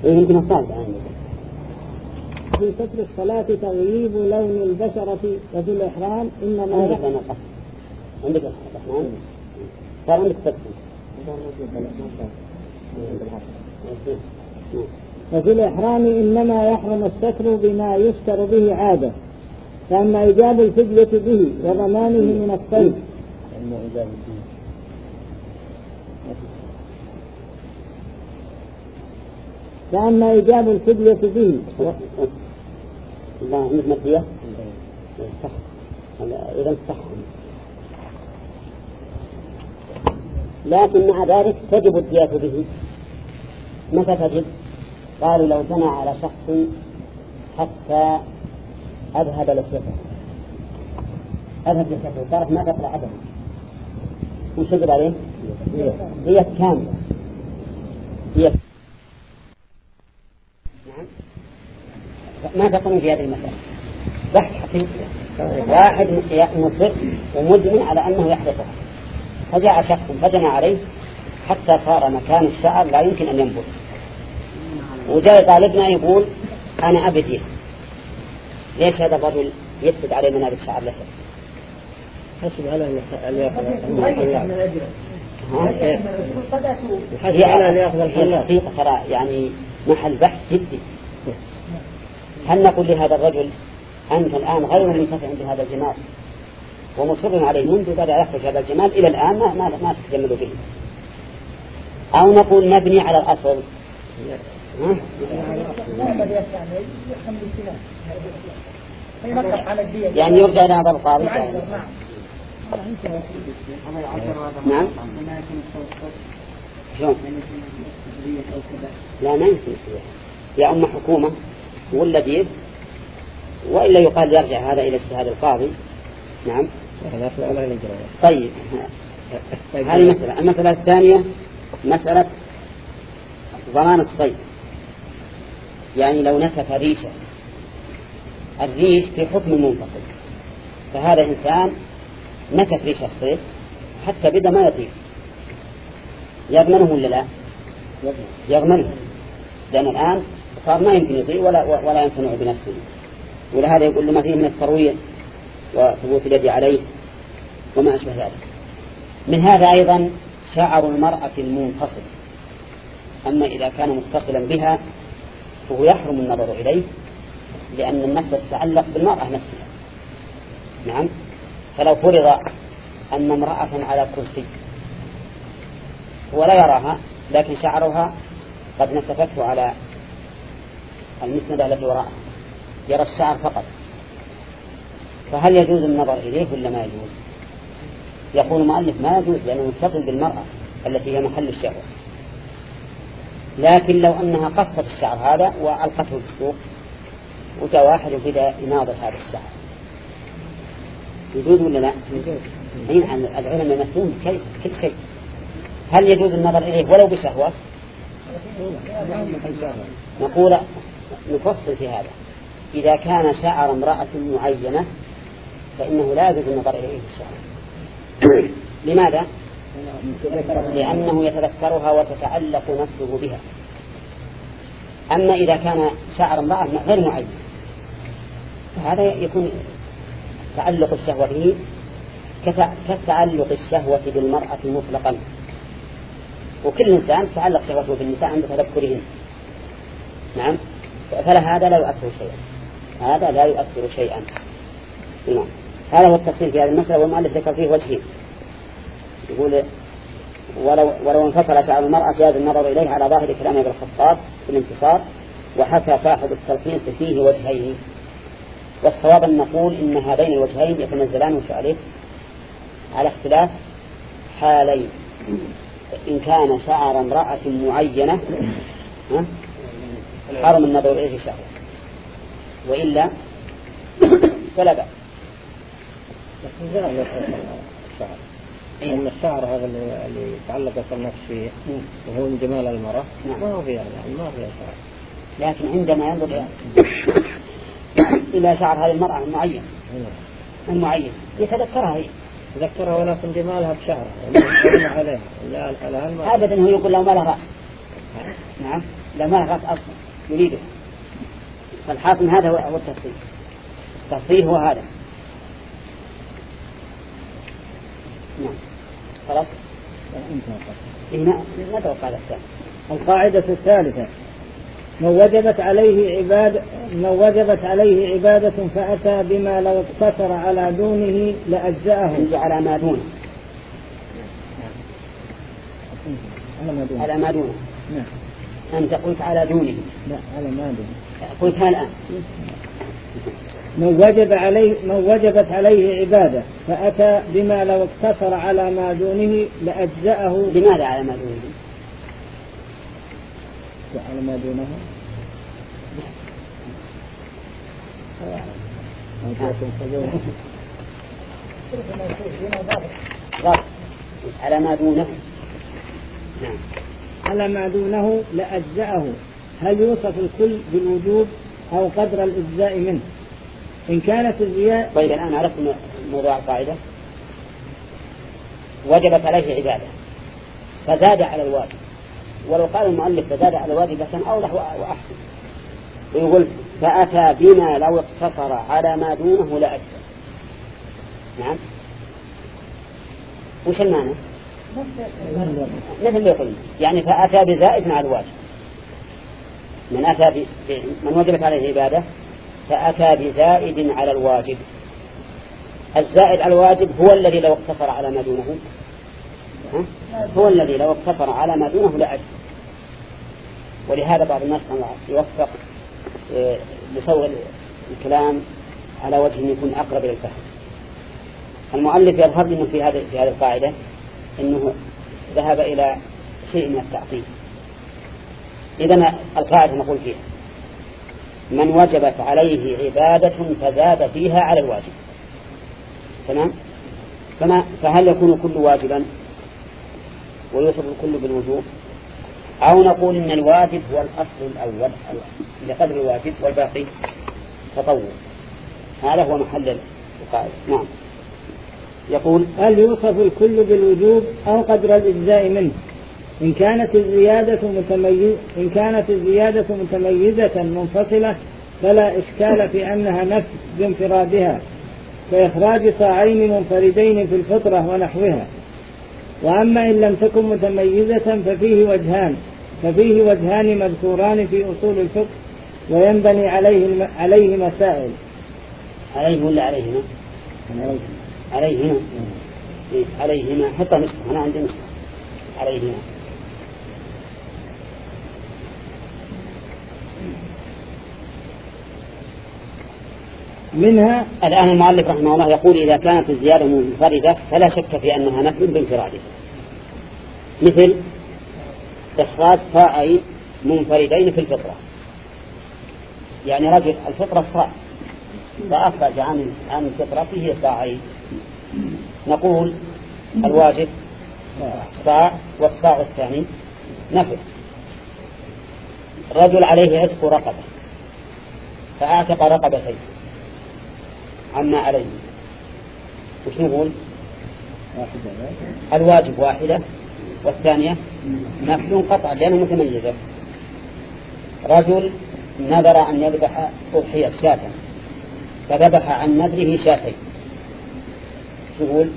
يمكن الصالح يعني.
في ستر الصلاة تغييب لون البشرة وفي الإحرام إنما
عندك الرحمن صار عندك فتح.
وفي الإحرام إنما يحرم الستر بما يستر به عادة، فأما إيجاب الفدية به وضمانه من الصيد فأما إيجاب الفدية به
لا عندك مدية صح إذا صح، لكن مع ذلك تجب الدية به. متى تجب؟ قالوا لو جنى على شخص حتى أذهب لحيته صارت ما تطلع أبدا، وش يجب عليه؟ دية كاملة. دية ما تقوم في هذه المسألة بحث حقيقي. واحد مصر ومدمن على أنه يحدثه، فجاء شخص فجنى عليه حتى صار مكان الشعر لا يمكن أن ينبت، وجاء طالبنا يقول أنا أبديه. ليش هذا الرجل يثبت عليه منابت شعر لسه؟
حسب على
الحقيقة ترى يعني محل بحث جدي. هل نقول لهذا الرجل أنت الآن غير منتفع بهذا الجمال ومصر عليه منذ بدأ يخرج هذا الجمال إلى الآن ما تتجمل به، أو نقول نبني على الأصل؟ يعني يرجع إلى هذا القاضي. نعم شلون؟ لا ما يمكن يا أم حكومة ولا بيد، وإلا يقال يرجع هذا إلى اجتهاد القاضي. نعم. طيب هذه مسألة. المسألة الثانية مسألة ضمان الصيد. يعني لو نتف ريشة، الريش في حكم منفصل، فهذا إنسان نتف ريش الصيد حتى بدأ ما يطير، يضمنه ولا لا؟ يضمنه، لأن الآن صار ما يمكن يطير ولا يمكنه بنفسه، ولهذا يقول لما فيه من الترويع وثبوت اليد عليه وما أشبه ذلك. من هذا أيضا شعر المرأة المنفصل، أما إذا كان متصلا بها فهو يحرم النظر إليه، لأن المسألة تتعلق بالمرأة نفسها. نعم. فلو فرض أن امرأة على كرسي ولا يراها لكن شعرها قد نسفته على المسندة التي وراءها، يرى الشعر فقط، فهل يجوز النظر إليه ولا ما يجوز؟ يقول المؤلف ما يجوز لأنه متصل بالمرأة التي هي محل الشهوة. لكن لو أنها قصت الشعر هذا وألقته في السوق وجاء واحد وبدأ يناظر هذا الشعر، يجوز ولا لا؟ العلماء يمثلون كل شيء. هل يجوز النظر إليه ولو بشهوة؟ نقول نفصل في هذا. إذا كان شعر امرأة معينة فإنه لا يجوز النظر إليه بالشهوة. لماذا؟ لأنه يتذكرها وتتعلق نفسه بها. أما إذا كان شعر امرأة غير معين فهذا يكون تعلق الشهوة به كتعلق الشهوة بالمرأة مطلقا، وكل إنسان تعلق شهوته بالنساء عند تذكرهن. نعم. فهذا لا يؤثر شيئا، هذا لا يؤثر شيئا. نعم. هذا هو التفصيل في هذه المسألة، والمؤلف ذكر فيه وجهين. يقول ولو انفصل شعر المرأة جاز النظر إليه على ظاهر كلام ابن الخطاب في الانتصار، وحكى صاحب التلخيص فيه وجهين. والصواب أن نقول إن هذين الوجهين يتنزلان وش عليه على اختلاف حالين. إن كان شعر امرأة معينة حرم النظر إليه شهوة، وإلا فلا بأس.
إن الشعر هذا اللي يتعلق بالنفس فيه وهو من جمال المرأة ما هو فيها ما فيها شعر،
لكن عندما ينظر إلى شعر هذه المرأة المعين يتذكرها هي
تذكرها، ولكن جمالها بشعرها عليها
أبدا. هو يقول لو ما لها رأس. نعم. لما غاص أصلا يريده. فالحاصل هذا هو التفصيل. التفصيل هو هذا. نعم خلاص. نتوقع الثاني.
القاعدة الثالثة: من وجبت عليه عبادة فأتى بما لو اقتصر على دونه لأجزأه.
على ما دونه. على ما دونه.
نعم.
أنت قلت على دونه.
لا على ما دونه.
قلتها الآن.
من وجبت عليه عبادة فأتى بما لو اقتصر على ما دونه لأجزأه.
لماذا على ما دونه؟
على ما دونه
على ما دونه. نعم.
على ما دونه لأجزأه. هل يوصف الكل بالوجوب أو قدر الإجزاء منه؟ إن كانت الزيادة.
طيب الآن عرفت موضوع القاعدة. وجبت عليه عبادة فزاد على الواجب، ولو قال المؤلف فزاد على الواجب كان أوضح وأحسن، ويقول فأتى بما لو اقتصر على ما دونه لأجزاء. نعم. وش المعنى؟ مثل اللي يقول يعني فأتى بزائد على الواجب. من وجبت عليه عبادة فأتى بزائد على الواجب. الزائد على الواجب هو الذي لو اقتصر على ما دونه هو الذي لو اقتصر على ما دونه لأجل. ولهذا بعض الناس يوفق لصور الكلام على وجه يكون أقرب إلى الفهم. المؤلف يظهر أنه في هذه القاعدة أنه ذهب إلى شيء من التعطيل. إذن القاعدة نقول فيها من وجبت عليه عبادة فزاد فيها على الواجب. تمام. فهل يكون كل واجبا ويوصف الكل بالوجوب، أو نقول إن الواجب هو الأصل الأول لقدر الواجب والباقي تطوع؟ هذا هو محل القاعدة. نعم. يقول
هل يوصف الكل بالوجوب أو قدر الإجزاء منه؟ إن كانت الزيادة متميزة منفصلة فلا إشكال في أنها نفس بانفرادها، كإخراج صاعين منفردين في الفطرة ونحوها. وأما إن لم تكن متميزة ففيه وجهان مذكوران في أصول الفقه وينبني عليه مسائل.
عليه ولا عليهما؟ عليهما. حتى نسخة، أنا عندي نسخة عليهما.
منها
الآن المؤلف رحمه الله يقول إذا كانت الزيادة منفردة فلا شك في أنها نفل بانفراده، مثل إخراج صاعين منفردين في الفطرة. يعني رجل الفطرة صاع فأخرج عن الفطرة فيه صاعين، نقول الواجب صاع والصاع الثاني نفل. رجل عليه عتق رقبة فأعتق رقبتين عما عليه، وش نقول؟ الواجب واحدة والثانية نفل قطع لأنه متميزة. رجل نذر أن يذبح أضحية شاة فذبح عن نذره شاتين، نقول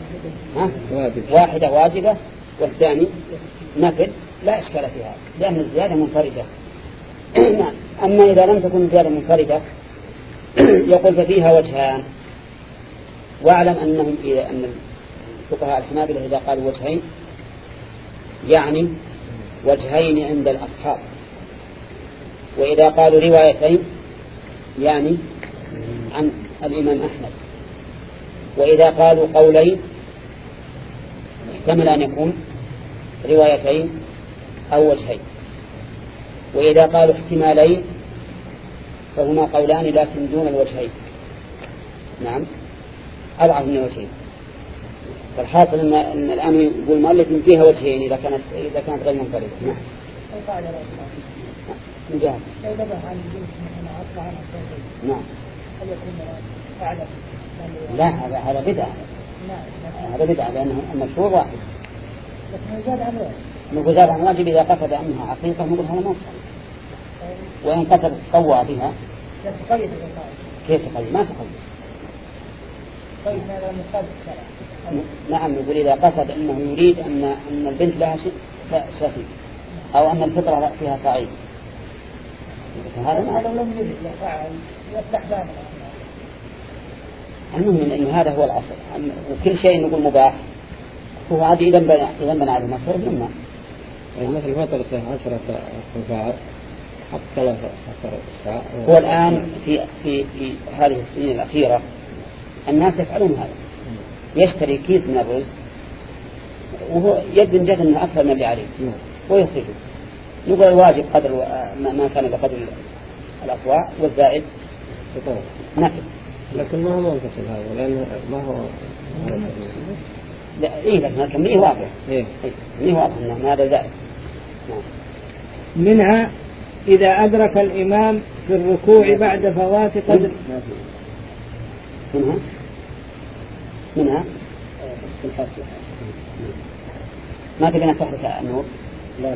واحدة واجبة والثاني نفل، لا إشكال فيها لأن الزيادة منفردة. أما إذا لم تكن الزيادة منفردة يقول ففيها وجهان. واعلم أن الفقهاء الحنابلة إذا قالوا وجهين يعني وجهين عند الأصحاب، وإذا قالوا روايتين يعني عن الإمام أحمد، وإذا قالوا قولين احتمل أن يكون روايتين أو وجهين، وإذا قالوا احتمالين فهما قولان لكن دون الوجهين. نعم أضعف من الوجهين. فالحاصل أن الآن يقول المؤلف فيها وجهين إذا كانت غير منفردة. نعم. نعم. نعم. لا هذا بدعة. هذا بدعة لأنه المشهور واحد. نقول زاد عن واجب إذا قصد أنها عقيقة نقول هذا ما صحيح. وإن قصد تطوع بها كيف تقيد؟ ما تقيد. نعم، يقول إذا قصد أنه يريد أن البنت لها شقيق أو أن الفطرة فيها صعيد،
هذا لو لم يجد فاعل يفتح بابه.
المهم أن هذا هو الأصل، وكل شيء نقول مباح هو عادي إذا بنى على المصرف مما
مثل فترة 10 أنفار حق 13 ساعة.
هو الآن في هذه السنين الأخيرة الناس يفعلون هذا، يشتري كيس من الرز وهو يبدو جد أنه أكثر من اللي عليه ويخرجه. نقول الواجب قدر ما كان بقدر الأصواع والزائد نفل.
لكن ما هو منفصل هذا لأنه ما هو
لا إيه، لكن الكمية واضح. إيه واضح أن هذا زائد.
منها إذا أدرك الإمام في الركوع بعد فوات قدر.
منها ما تبين تحرك النور.
لا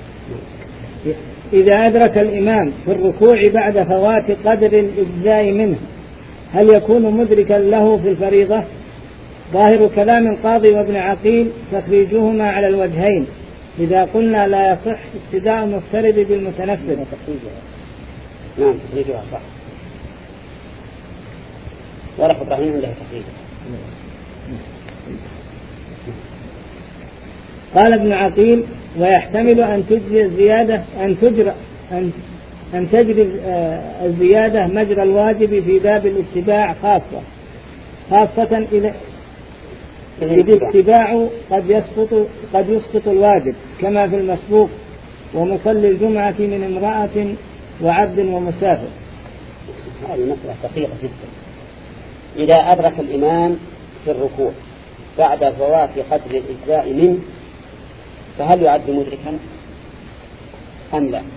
إذا أدرك الإمام في الركوع بعد فوات قدر الإجزاء منه هل يكون مدركا له في الفريضة؟ ظاهر كلام القاضي وابن عقيل تخريجهما على الوجهين إذا قلنا لا يصح ابتداء مفترض بالمتنفذ.
نعم تخريجها صح، ورح إبراهيم عنده تخريج.
قال ابن عقيل ويحتمل أن تجري الزيادة أن تجري الزيادة مجرى الواجب في باب الاتباع خاصة إذا الاتباع قد يسقط الواجب كما في المسبوق ومصلي الجمعة من امرأة وعبد ومسافر.
هذه مسألة دقيقة جدا. إذا أدرك الإمام في الركوع بعد فوات قدر الإجزاء منه فهل يعد مدركا أم لا؟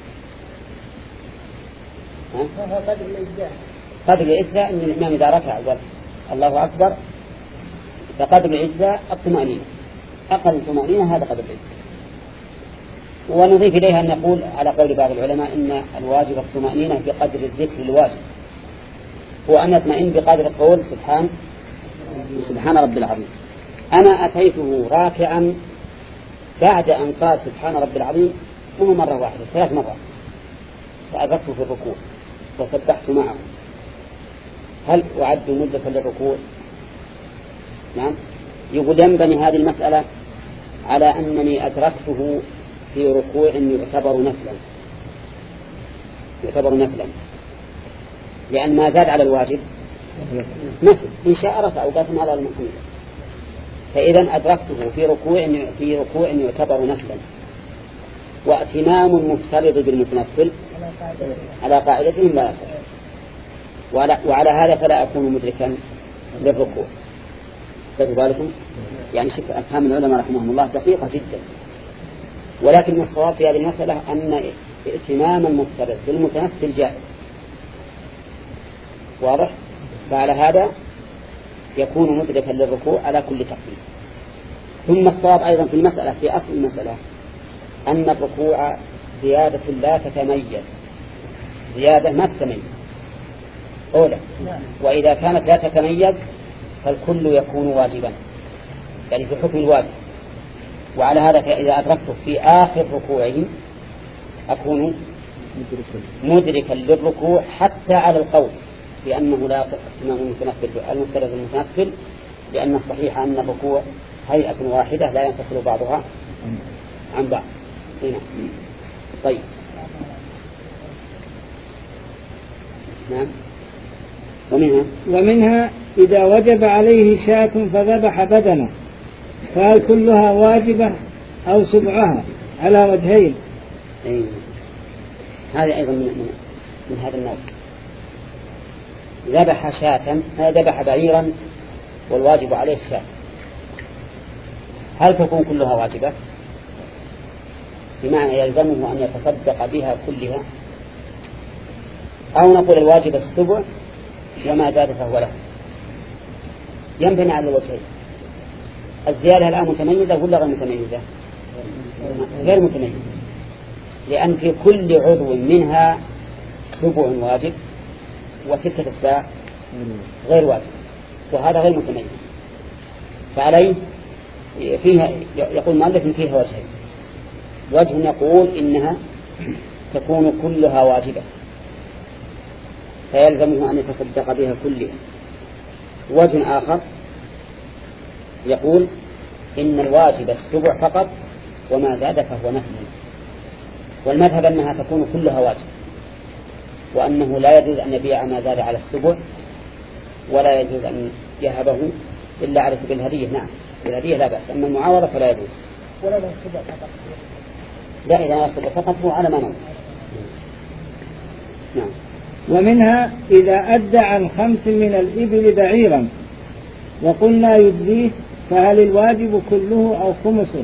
قدر الإجزاء أن الإمام إذا ركع قال الله أكبر فقدر الإجزاء الطمأنينة، أقل الطمأنينة هذا قدر الإجزاء. ونضيف إليها أن نقول على قول بعض العلماء إن الواجب الطمأنينة بقدر الذكر الواجب، هو أن يطمئن بقدر القول سبحان رب العظيم. أنا أتيته راكعا بعد أن قال سبحان رب العظيم مو مرة واحدة 3 مرات، فأدركته في الركوع وسبحت معه، هل أعد مدة للركوع؟ نعم. يقول ينبني هذه المسألة على أنني أدركته في ركوع يعتبر نفلا لأن ما زاد على الواجب نفل، إن شاء رفع وقاسم على المحمود. فإذا أدركته في ركوع يعتبر نفلا، واتمام مفترض بالمتنفل على قاعدتهم لا يصح، وعلى هذا فلا أكون مدركا للركوع. فذلكم يعني شوف أفهام العلماء رحمهم الله دقيقة جدا، ولكن الصواب في هذه المسألة أن ائتمام المفترض بالمتنفل جائز، واضح؟ فعلى هذا يكون مدركا للركوع على كل تقدير. ثم الصواب أيضا في المسألة في أصل المسألة أن الركوع زيادة لا تتميز، زيادة ما تتميز أولا، وإذا كانت لا تتميز فالكل يكون واجبا يعني في حكم الواجب. وعلى هذا فإذا أدركته في آخر ركوعه أكون مدركا للركوع حتى على القول بأنه لا إمام المفترض المتنفل، لأن الصحيح أن الركوع هيئة واحدة لا ينفصل بعضها عن بعض. هنا طيب نعم.
ومنها إذا وجب عليه شاة فذبح بدنه فهل كلها واجبة أو سبعها على وجهين؟
هذا أيضا من هذا النوع. ذبح شاة، ذبح بعيرا والواجب عليه الشاة، هل تكون كلها واجبة؟ بمعنى يلزمه أن يتصدق بها كلها، أو نقول الواجب السبع وما زاد فهو له. ينبني على الوجهين. الزيادة الآن متميزة ولا غير متميزة؟ غير متميزة. لأن في كل عضو منها سبع واجب وستة أسباع غير واجب، وهذا غير متميز. فعليه فيها يقول مؤلف فيها وجهين: وجه يقول إنها تكون كلها واجبة فيلزمه أن يتصدق بها كلها. وجه آخر يقول إن الواجب السبع فقط وما زاد فهو نفل. والمذهب أنها تكون كلها واجب، وأنه لا يجوز أن يبيع ما زاد على السبع، ولا يجوز أن يهبه إلا على سبيل الهدية. نعم بالهدية لا بأس، أما المعاوضة فلا يجوز.
ولا السبع فقط.
لا، إذا السبع فقط هو على ما نوع. نعم.
ومنها إذا أدى عن 5 من الإبل بعيرا وقلنا يجزيه، فهل الواجب كله أو خمسه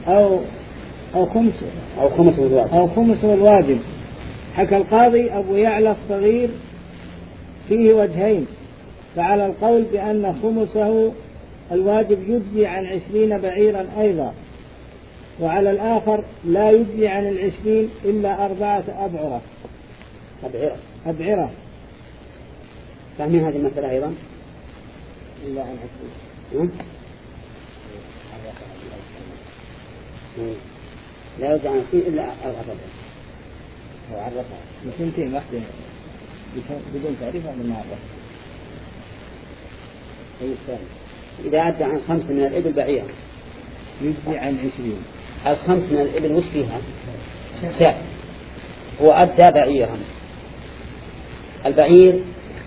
أو خمسه الواجب؟ حكى القاضي أبو يعلى الصغير فيه وجهين، فعلى القول بأن خمسه الواجب يجزي عن 20 بعيرا أيضا، وعلى الآخر لا يجزي عن 20 إلا 4 أبعرة.
فاهمين هذه المسألة أيضا؟
إلا عن 20
لا يجزي عن 20 إلا 4 أبعرة. هو عرفها
بسنتين واحدة بدون تعريفها من عرفها.
إذا أدى عن 5 من الإبل بعيرا
يجزي عن 20.
5 من الإبل وش فيها؟ شاة. هو أدى بعيرا. البعير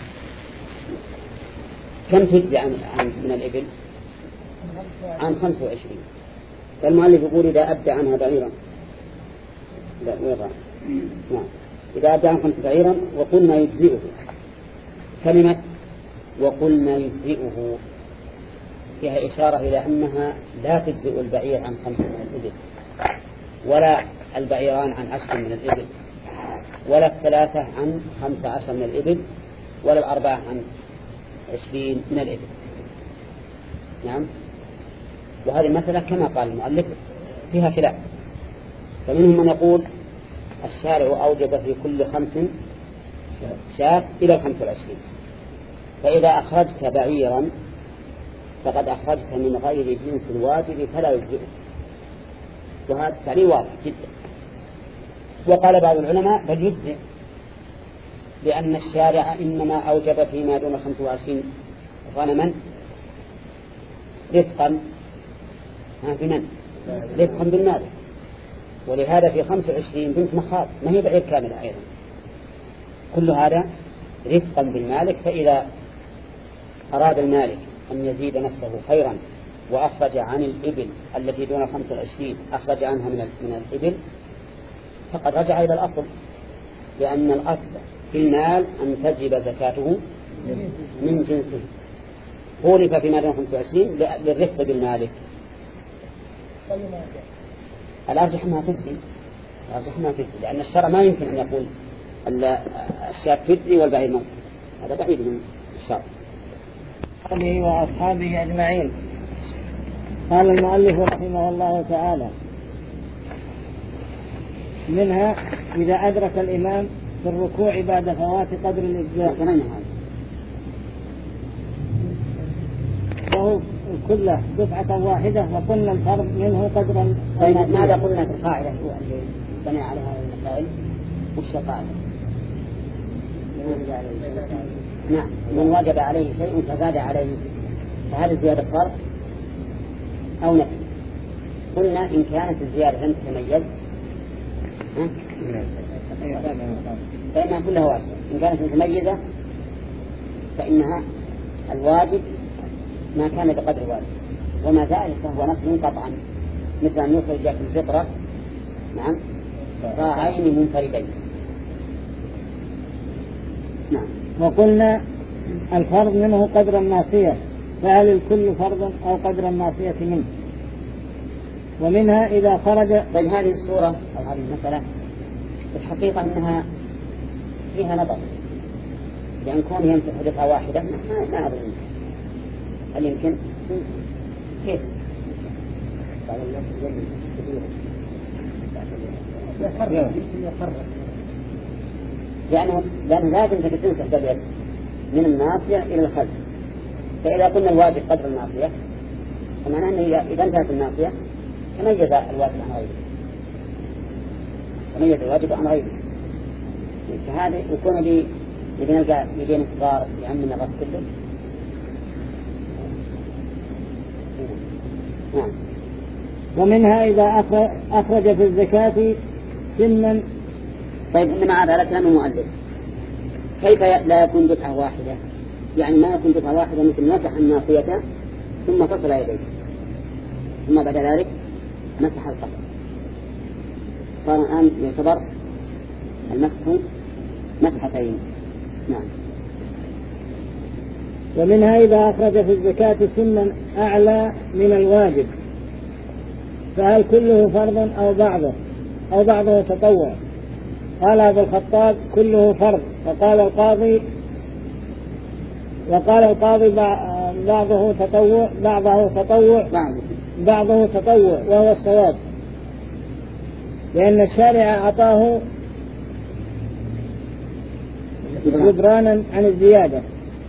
كم تجزي عن من الإبل؟ عن 25. فالمؤلف يقول إذا أدى عنها بعيرا، لا ويضع نعم، إذا أدى عن 5 بعيرا وقلنا يجزئه. كلمة وقلنا يجزئه فيها إشارة إلى أنها لا تجزئ البعير عن 5 من الإبل، ولا البعيران عن 10 من الإبل، ولا 3 عن 15 من الإبل، ولا 4 عن 20 من الإبل. نعم. وهذه المسألة كما قال المؤلف فيها خلاف، فمنهم من يقول الشارع أوجب في كل 5 شاة إلى 25، فإذا أخرجت بعيرا فقد أخرجت من غير جنس الواجب فلا يجزئه، وهذا التعليل واضح جدا. وقال بعض العلماء بل يجزئ، لأن الشارع إنما أوجب فيما دون 25 غنما رفقا بمن؟ رفقا بالمال. ولهذا في 25 بنت مخاض ما هي بعير كاملة أيضا، كل هذا رفقا بالمالك. فإذا أراد المالك أن يزيد نفسه خيرا وأخرج عن الإبل التي دون 25 أخرج عنها من الإبل فقد رجع إلى الأصل، لأن الأصل في المال أن تجب زكاته من جنسه. خولف فيما دون 25 للرفق بالمالك. الأرجح أنها تجزي، لأن الشرع ما يمكن أن يقول الشاة تجزي والبعير منصف، هذا بعيد من الشرع.
وأصحابه أجمعين. قال المؤلف رحمه الله تعالى: منها إذا أدرك الإمام في الركوع بعد فوات قدر الإجزاء وهو كله دفعة واحدة، وقلنا الفرض منه قدرا.
ماذا قلنا في القاعدة اللي بني عليها المسائل؟ وش القاعدة؟ نعم، من وجب عليه شيء فزاد عليه، فهذا زيادة فرض أو نفي. قلنا إن كانت الزيادة لم تتميز فإنها كلها واجبة، إن كانت متميزة فإنها الواجب ما كان بقدر واجب، وما ذلك فهو نفل قطعا، مثل أن يخرج في الفطرة نعم راعين منفردين.
نعم. وقلنا الفرض منه قدر الناصية، فهل الكل فرض أو قدر الناصية منه؟ ومنها إذا خرج.
طيب هذه الصورة أو هذه المسألة الحقيقة أنها فيها نظر، لأن كون يمسح دفعة واحدة ما أظن. هل يمكن؟ كيف؟ لأنه لازم تنسح باليد من الناصية إلى الخلف. فإذا قلنا الواجب قدر الناصية فمعنى أنه إذا انتهت الناصية تميز الواجب عن غيره، تميز الواجب عن غيره. فهذا يكون بنلقى يدين الصغار يعمل الرأس كله. نعم.
ومنها إذا أخرج في الزكاة سنا.
طيب إنما هذا كلام المؤلف، كيف لا يكون دفعة واحدة؟ يعني ما يكون دفعة واحدة مثل مسح الناصية ثم فصل يديه ثم بعد ذلك مسح القدر، صار الآن يعتبر المسح مسحتين. نعم.
ومنها إذا أخرج في الزكاة سنا أعلى من الواجب فهل كله فرض أو بعضه تطوع؟ قال أبو الخطاب كله فرض، وقال القاضي بعضه تطوع وهو الصواب، لأن الشارع أعطاه جبرانا عن الزيادة.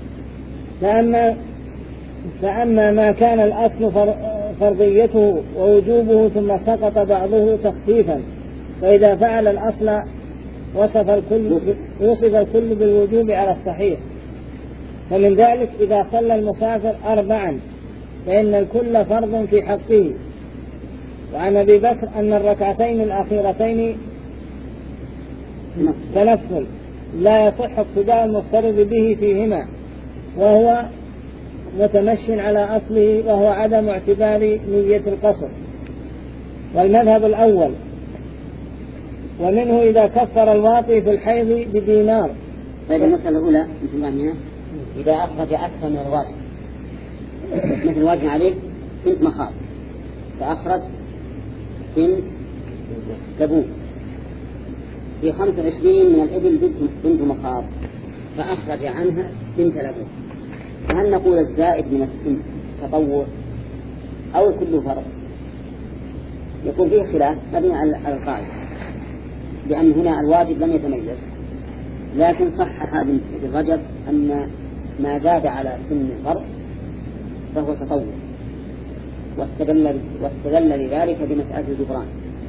فأما ما كان الأصل فرضيته ووجوبه ثم سقط بعضه تخفيفا، فإذا فعل الأصل وصف الكل بالوجوب على الصحيح. فمن ذلك إذا صلى المسافر 4 فإن الكل فرض في حقه. وعن أبي بكر أن الركعتين الأخيرتين تنفل لا يصح اقتداء المفترض به فيهما، وهو متمشي على أصله وهو عدم اعتبار نية القصر. والمذهب الأول. ومنه إذا كفر الواطي في الحيض بدينار.
طيب المسألة الأولى إذا أخرج أكثر من الواجب، مثل الواجب عليه بنت مخاض فأخرج بنت لبون، في 25 من الإبل بنت مخاض فأخرج عنها بنت لبون، فهل نقول الزائد من السن تطوع أو كله فرض؟ يكون فيه خلاف مبني على القاعدة، لأن هنا الواجب لم يتميز، لكن صحح ابن رجب أن ما زاد على سن الفرض فهو تطوع، واستدل لذلك بمسألة الجبران.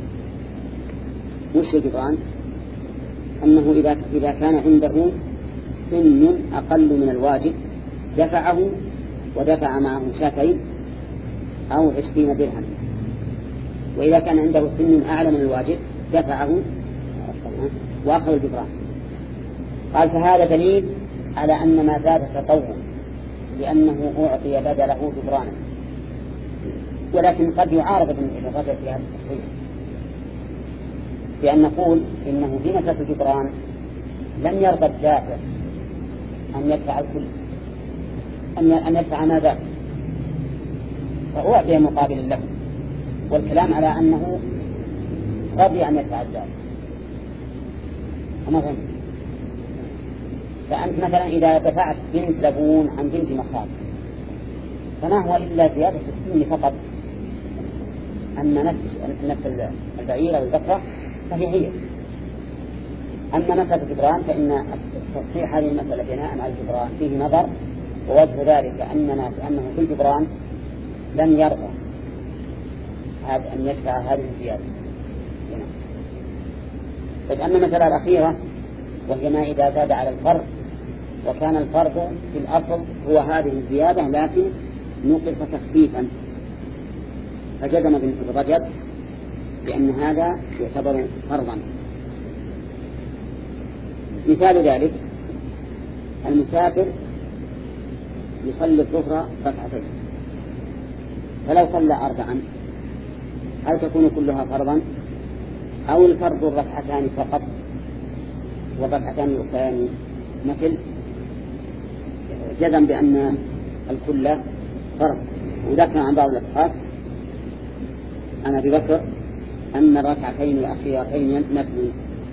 وش الجبران؟ أنه إذا كان عنده سن أقل من الواجب دفعه ودفع معه شاتين أو 20 درهم، وإذا كان عنده سن أعلى من الواجب دفعه وأخذ الجبران. قال فهذا دليل على أن ما زاد تطوع لأنه أعطي بدله جبرانا، ولكن قد يعارض ابن رجب في هذا التصريح بأن نقول إنه في مسألة الجبران لم يرضى الدافع أن يدفع الكل، أن يدفع ما زاد، فأعطي مقابل له، والكلام على أنه رضي أن يدفع الزاد. مثلا فأنت مثلا إذا دفعت بنت لبون عن بنت مخاض فما هو إلا زيادة السن فقط، أما نفس البعيرة والبقرة فهي. أما مسألة الجبران فإن تصحيح هذه المسألة بناء على الجبران فيه نظر، ووجه ذلك أنه في الجبران لم يرضى أن يدفع هذه الزيادة. طيب أما المسألة الأخيرة وهي ما إذا زاد على الفرض، وكان الفرض في الأصل هو هذه الزيادة لكن نقص تخفيفا، فجزم ابن رجب بأن هذا يعتبر فرضا. مثال ذلك المسافر يصلي الظهر ركعتين، فلو صلى 4 هل تكون كلها فرضا أو الفرض الركعتان فقط والركعتان الأخريان مثل؟ جزم بأن الكل فرض. وذكر عن بعض الأصحاب عن أبي بكر أن الركعتين الأخيرتين نفل.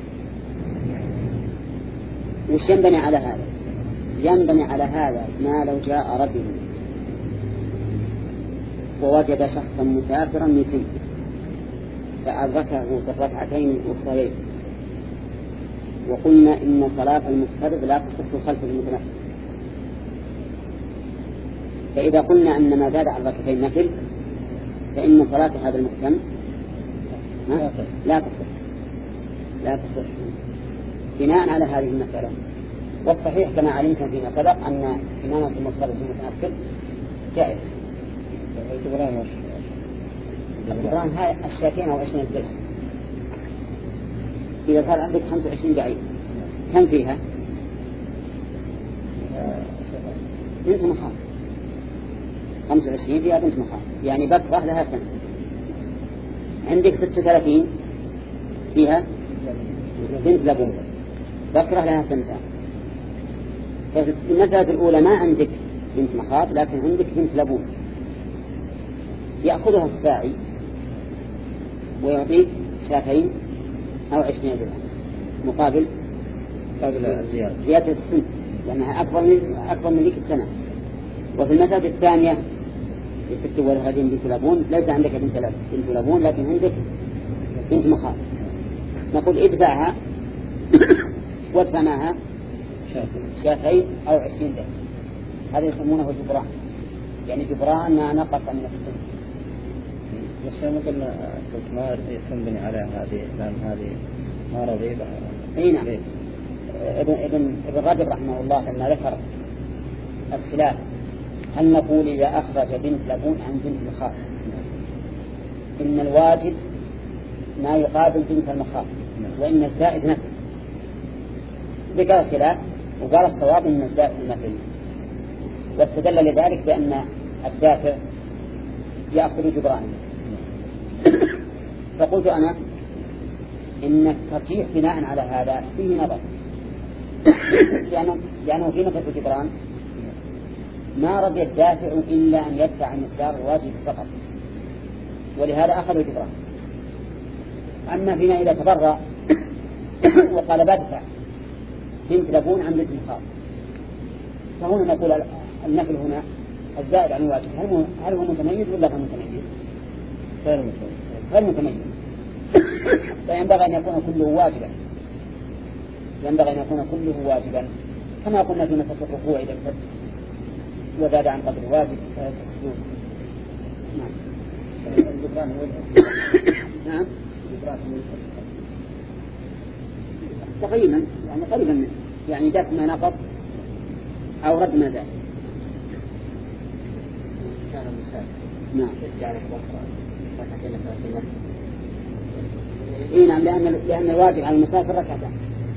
وش ينبني على هذا؟ ينبني على هذا ما لو جاء رجل ووجد شخصا مسافرا يتم فأدركه في الركعتين الأخريين، وقلنا إن صلاة المفترض لا تصح خلف المتنفل. فإذا قلنا أن ما زاد عن ركعتين نفل فإن صلاة هذا المهتم لا تصح بناء على هذه المسألة. والصحيح كما علمتم فيما سبق أن إمامة المفترض المتنفل جائز. الجبران هاي 20 أو 20 درهم. إذا صار عندك 25 بعيد كم فيها؟ بنت مخاض. 25 فيها بنت مخاض، يعني بكرة لها سنة. عندك 36 فيها بنت لبون، بكرة لها سنتين. في المسألة الأولى ما عندك بنت مخاض لكن عندك بنت لبون، يأخذها الساعي ويعطيك 2 أو 20 درهم مقابل زيادة السن، لأنها أكبر من ذيك السنة. وفي المسألة الثانية يست ولهذين بنت لبون، ليس عندك بنت لبون لكن عندك بنت مخاض، نقول ادفعها وادفع معها 2 أو 20 درهم. هذا يسمونه جبران، يعني جبران ما نقص من السن.
بس ما قلنا ما تنبني على هذه، لأن هذه ما رضيبة.
أي نعم. ابن رجب رحمه الله لما ذكر الخلاف هل نقول إذا أخرج بنت لبون عن بنت مخاض إن الواجب ما يقابل بنت المخاض وإن الزائد نفل، ذكر الخلاف وقال الصواب إن الزائد نفل، واستدل لذلك بأن الدافع يأخذ جبران. فقلت أنا إن الترجيح بناء على هذا فيه نظر، لأنه في مثل جبران ما رضي الدافع إلا أن يدفع المقدار الواجب فقط، ولهذا أخذ جبران. أما فيما إذا تبرأ وقال بدفع بنت لبون عن بنت مخاض، فهنا نقول النفل هنا الزائد عن الواجب هل هو متميز ولا غير متميز؟ غير متميز. فينبغي أن يكون كله واجبا، واجبا كما قلنا في مسألة الركوع إذا ارتد وزاد عن قدر الواجب فالسجود. نعم. نعم. تقريبا يعني قريبا يعني دفع ما نقص أو رد ما زاد. نعم. إيه نعم، لأن الواجب على المسافر ركعتان.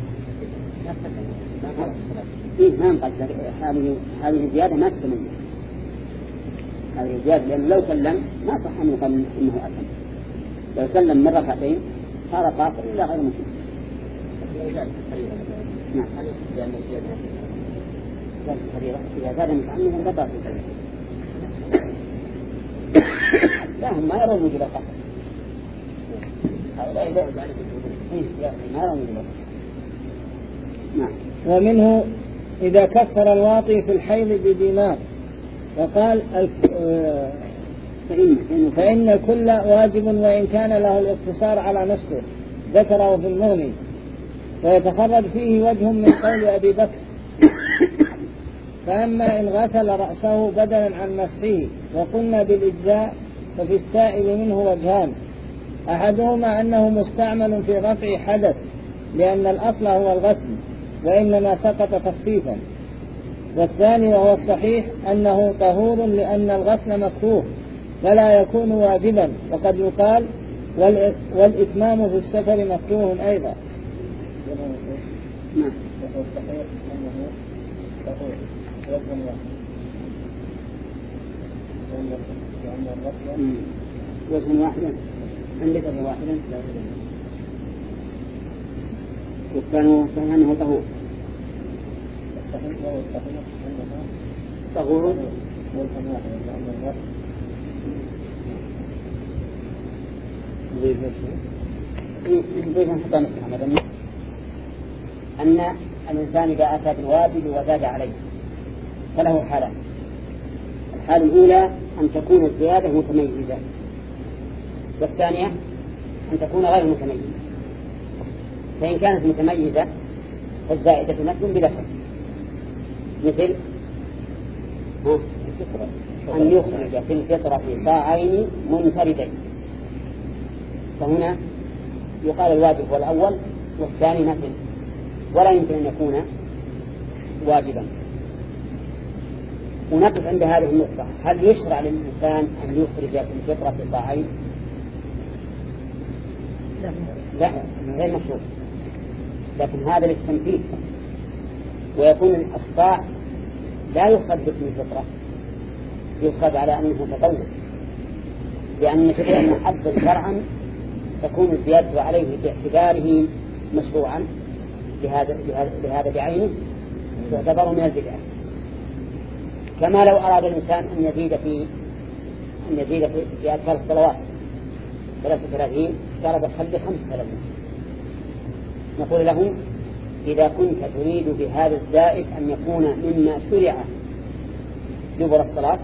إيه ما نقدر هذه الزيادة ما تسمى هذه الزيادة، لأنه لو سلم ما صح أن يقال إنه أتم. لو سلم من ركعتين صار قاصر إلا غير مسلم. نعم. هل يصح بأن الزيادة الفريضة إذا زاد متعمدا انقطع في الفريضة؟ لا هم ما يرون وجود القصر.
ومنه إذا كفر الواطي في الحيض بدينار وقال فإن كل واجب وإن كان له الاقتصار على نصفه، ذكره في المغني. ويتخرج فيه وجه من قول أبي بكر: فأما إن غسل رأسه بدلا عن مسحه وقلنا بالإجزاء ففي السائل منه وجهان: أحدهما أنه مستعمل في رفع حدث لأن الأصل هو الغسل وإنما سقط تخفيفا، والثاني وهو الصحيح أنه طهور لأن الغسل مكروه فلا يكون واجبا، وقد يقال والإتمام في السفر مكروه أيضا.
وزن واحدا عندك واحدا وكانوا صحيح أنه طهور. طهور أن الإنسان إذا أتى بالواجب وزاد عليه فله حالان: الحالة الأولى أن تكون الزيادة متميزة، والثانية أن تكون غير متميزة، فإن كانت متميزة فالزائدة نفل بلا شك، مثل أن يخرج في الفطرة صاعين منفردين، فهنا يقال الواجب هو الأول والثاني نفل، ولا يمكن أن يكون واجبا. ونقف عند هذه النقطة، هل يشرع للإنسان أن يخرج في الفطرة صاعين؟ لا، غير مشروع، لكن هذا للتنفيذ، ويكون الصاع لا يؤخذ باسم الفطرة، يؤخذ على أنه تطوع، لأن الشيء المحدد شرعا تكون الزيادة عليه باعتباره مشروعا لهذا بعينه يعتبر من البدع. كما لو أراد الإنسان أن يزيد في أذكار الصلوات 33 قال بخلي 35، نقول له إذا كنت تريد بهذا الزائد أن يكون مما شرع دبر الصلاة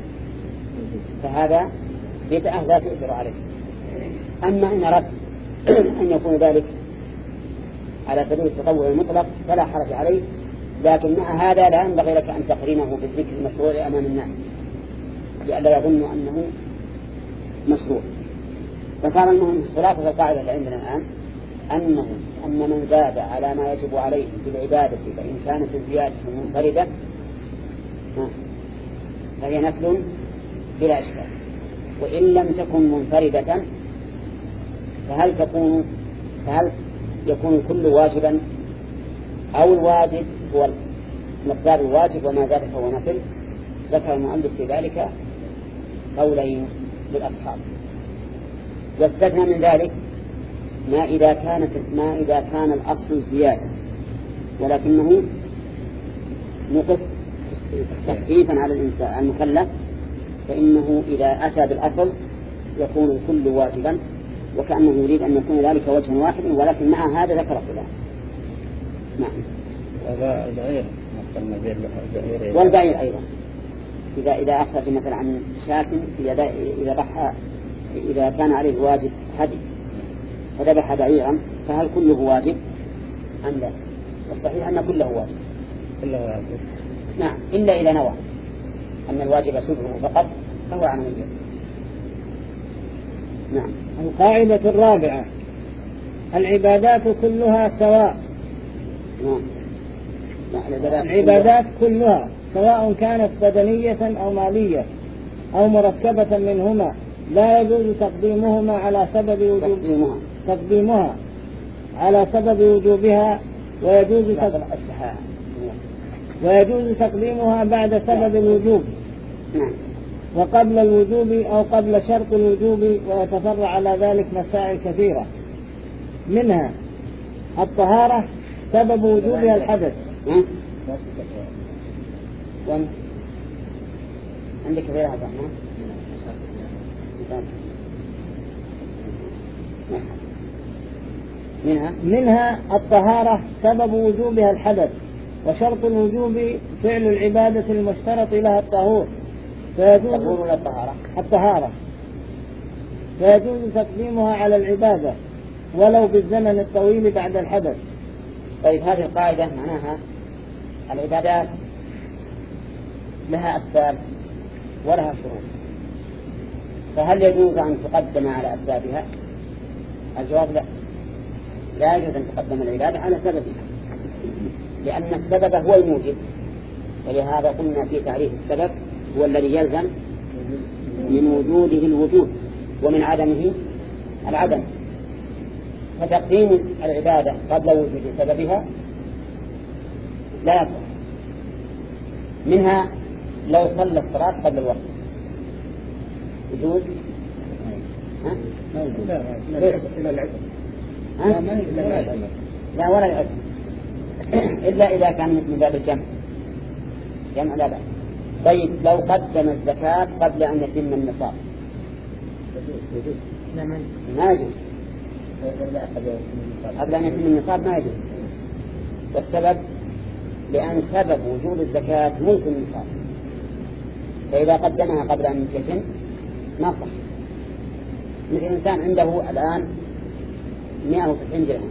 فهذا بدعة لا تؤثر عليه. أما إن أردت أن يكون ذلك على سبيل التطوع المطلق فلا حرج عليه، لكن مع هذا لا ينبغي لك أن تقرنه بالذكر المشروع أمام الناس لئلا يظن أنه مشروع. فكان المهم خلاصة القاعدة اللي عندنا الآن أن من زاد على ما يجب عليه في العبادة فإن كانت الزيادة منفردة فهي نفل بلا إشكال، وإن لم تكن منفردة فهل يكون كل واجبا أو الواجب هو مقدار الواجب وما زاد فهو نفل؟ ذكر المؤلف في ذلك قولين للأصحاب، واستثنى من ذلك ما إذا كان الأصل زيادة ولكنه نقص تخفيفا على الإنسان المكلف، فإنه إذا أتى بالأصل يكون الكل واجبا، وكأنه يريد أن يكون ذلك وجها واحد، ولكن مع هذا ذكر خلاف. نعم.
والبعير
والبعير أيضا إذا أخرج مثلا عن شاة إذا كان عليه واجب هدي فذبح بعيرا فهل كله واجب أم لا؟ والصحيح أن كله واجب. نعم، إلا إذا نوى أن الواجب سبه فقط فهو عن وجه. نعم.
القاعدة الرابعة: العبادات كلها سواء.
نعم.
العبادات كلها سواء كانت بدنية أو مالية أو مركبة منهما لا يجوز تقديمها على سبب وجوبها، ويجوز تقديمها بعد سبب الوجوب وقبل الوجوب أو قبل شرط الوجوب، ويتفرع على ذلك مسائل كثيرة، منها الطهارة سبب وجوبها الحدث.
عندك غير هذا؟
منها الطهارة سبب وجوبها الحدث، وشرط الوجوب فعل العبادة المشترط لها الطهور، فيجوز الطهارة فيجوز تقديمها على العبادة ولو بالزمن الطويل بعد الحدث.
طيب، هذه القاعدة معناها العبادات لها أسباب ولها شروط، فهل يجوز أن تقدم على أسبابها؟ الجواب لا يجوز أن تقدم العبادة على سببها، لأن السبب هو الموجب، ولهذا قلنا في تعريف السبب هو الذي يلزم من وجوده الوجود ومن عدمه العدم، فتقديم العبادة قبل وجود سببها لا يصح. منها لو صلى الصلاة قبل الوقت يجوز؟ لا ولا يعد إلا إذا كان من باب الجمع لا بأس. طيب، لو قدم الزكاة قبل أن يتم النصاب ما يجوز، قبل أن يتم النصاب ما يجوز، والسبب لأن سبب وجود الزكاة ملك النصاب، فإذا قدمها قبل أن يتم ما صح. مثل إنسان عنده الآن 190 درهم،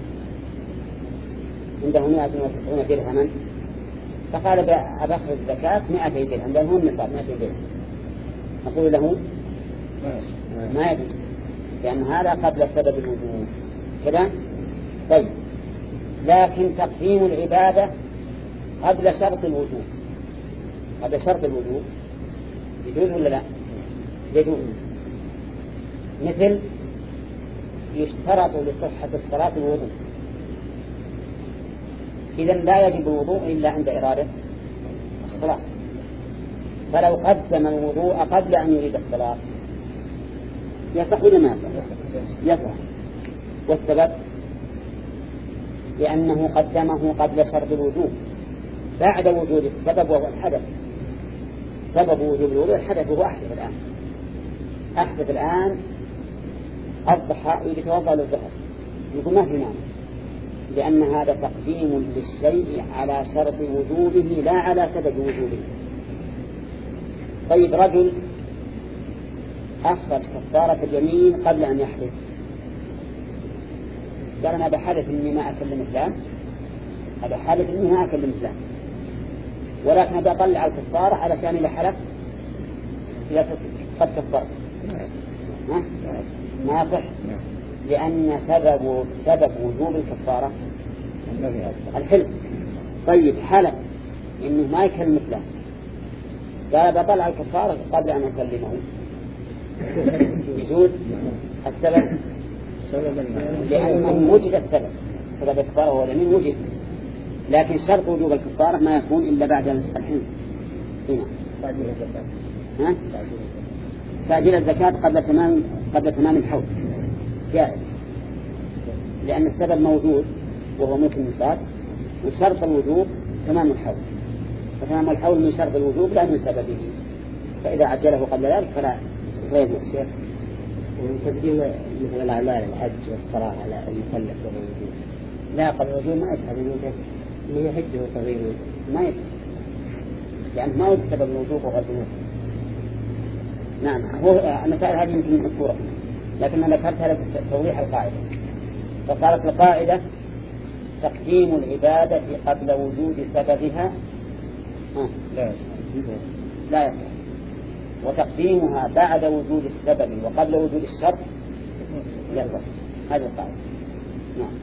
عنده 190 درهما، فقال أبخرج الزكاة 200 درهم، لأنه النصاب 200 درهم، نقول له ما يجوز، لأن هذا قبل سبب الوجوب كذا. طيب، لكن تقديم العبادة قبل شرط الوجوب، قبل شرط الوجوب يجوز ولا لا؟ يجوز. مثل يشترط لصحة الصلاة الوضوء، إذن لا يجب الوضوء إلا عند إرادة الصلاة، فلو قدم الوضوء قبل أن يريد الصلاة يصح ولا ما يصح؟ يصح. والسبب لأنه قدمه قبل شرط الوجوب بعد وجود السبب وهو الحدث. سبب وجوب الوضوء الحدث، وهو أحدث الآن، أحدث الآن الضحى يتوضأ للظهر، يقول ما في معنى، لأن هذا تقديم للشيء على شرط وجوبه لا على سبب وجوبه. طيب، رجل أخرج كفارة اليمين قبل أن يحلف، قال أنا بحلف إني ما أكلم فلان، هذا حلف إني ما أكلم فلان، ولكن أبي أطلع الكفارة علشان إذا حلفت إذا قد كفرت ما يصح، لأن سبب وجوب الكفارة الحلف. طيب، حلف إنه ما يكلم فلان، قال بطلع الكفارة قبل أن أكلمه، يجوز. السبب لأن وجد السبب، سبب الكفارة هو اليمين وجد، لكن شرط وجوب الكفارة ما يكون إلا بعد الحلف. هنا تعجيل الزكاة قبل تمام الحول جائز، لأن السبب موجود وهو ملك النصاب، وشرط الوجوب تمام الحول، فتمام الحول من شرط الوجوب لا من سببه، فإذا عجله قبل ذلك فلا يجوز. الشيخ
وتقديم مثل الأعمال الحج والصلاة على المكلف قبل الوجوب،
لا قبل الوجوب ما يسحب الوجوب،
من يحجه صغير
ما يسحب، لأنه ما وجد سبب الوجوب وغير الوجوب. نعم، هو المسائل هذه يمكن مذكورة، لكن أنا ذكرتها لتوضيح القاعدة. فصارت القاعدة تقديم العبادة قبل وجود سببها لا يصح، وتقديمها بعد وجود السبب وقبل وجود الشرط يصح. هذه القاعدة. نعم.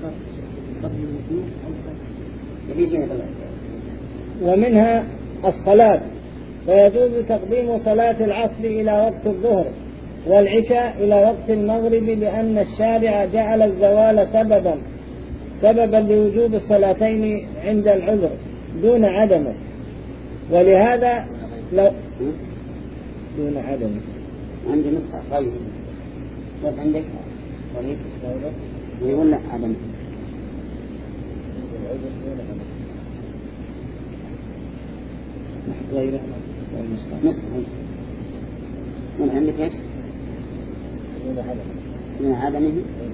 ومنها الصلاة، فيجوز تقديم صلاة العصر إلى وقت الظهر والعشاء إلى وقت المغرب، لأن الشارع جعل الزوال سببا لوجوب الصلاتين عند العذر دون عدمه. ولهذا لو دون عدمه
عندي نسخة. طيب، بس عندك وليد يقول لا عدم. غيره نسخة. من عندك ايش؟ من عدمه.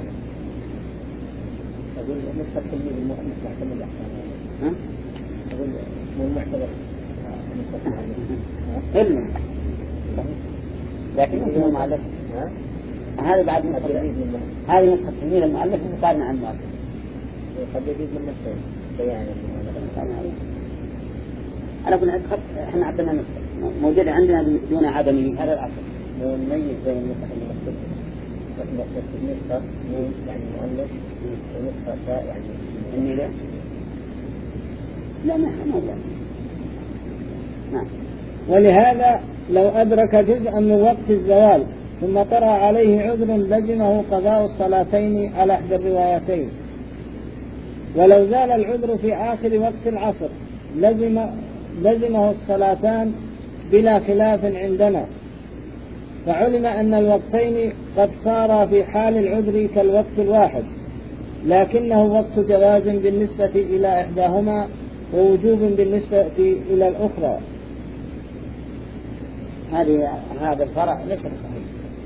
أقول نسخة تلميذ المؤلف محكم الأحكام. أقول مو معتبر
علم، لكن اسمه المؤلف هذا بعد هذه نسخة تلميذ المؤلف وقارن عن المؤلف.
قد يجوز من نفسه بيان
على كل حال احنا عندنا نسخة موجودة عندنا دون عدمه، هذا الأصل.
نميز بين النسخ المكتوبة، نسخة يعني مؤلف ونسخة يعني
إني لا نعم.
ولهذا لو أدرك جزءا من وقت الزوال ثم طرأ عليه عذر لزمه قضاء الصلاتين على إحدى الروايتين، ولو زال العذر في آخر وقت العصر لزمه الصلاتان بلا خلاف عندنا، فعلم أن الوقتين قد صارا في حال العذر كالوقت الواحد، لكنه وقت جواز بالنسبة إلى إحداهما ووجوب بالنسبة إلى الأخرى.
هذا الفرع ليس صحيح.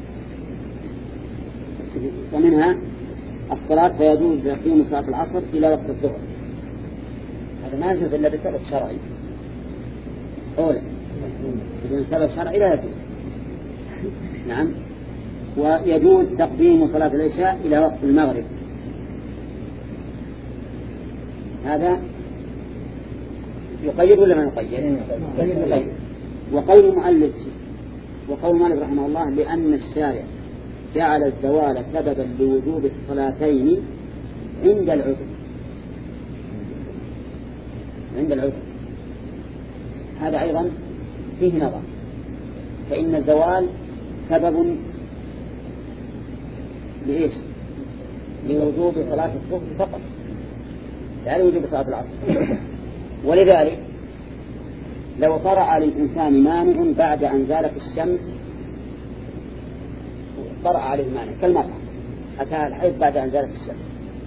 ومنها الصلاة فيجوز تقديم صلاة العصر إلى وقت الظهر، هذا ما يجوز إلا بسبب شرعي. أولا بدون سبب شرعي لا يجوز. نعم. ويجوز تقديم صلاة العشاء إلى وقت المغرب هذا يقيد ولا ما يقيد؟ يقيد. وقول المؤلف رحمه الله لأن الشارع جعل الزوال سببا لوجوب الصلاتين عند العذر هذا أيضا فيه نظر، فإن الزوال سبب لإيش؟ لوجوب صلاة الظهر فقط لا لوجوب صلاة العصر. ولذلك لو طرأ للإنسان مانع بعد أن زالت الشمس، طرأ عليه مانع كالمرأة أتاها الحيض بعد أن زالت الشمس،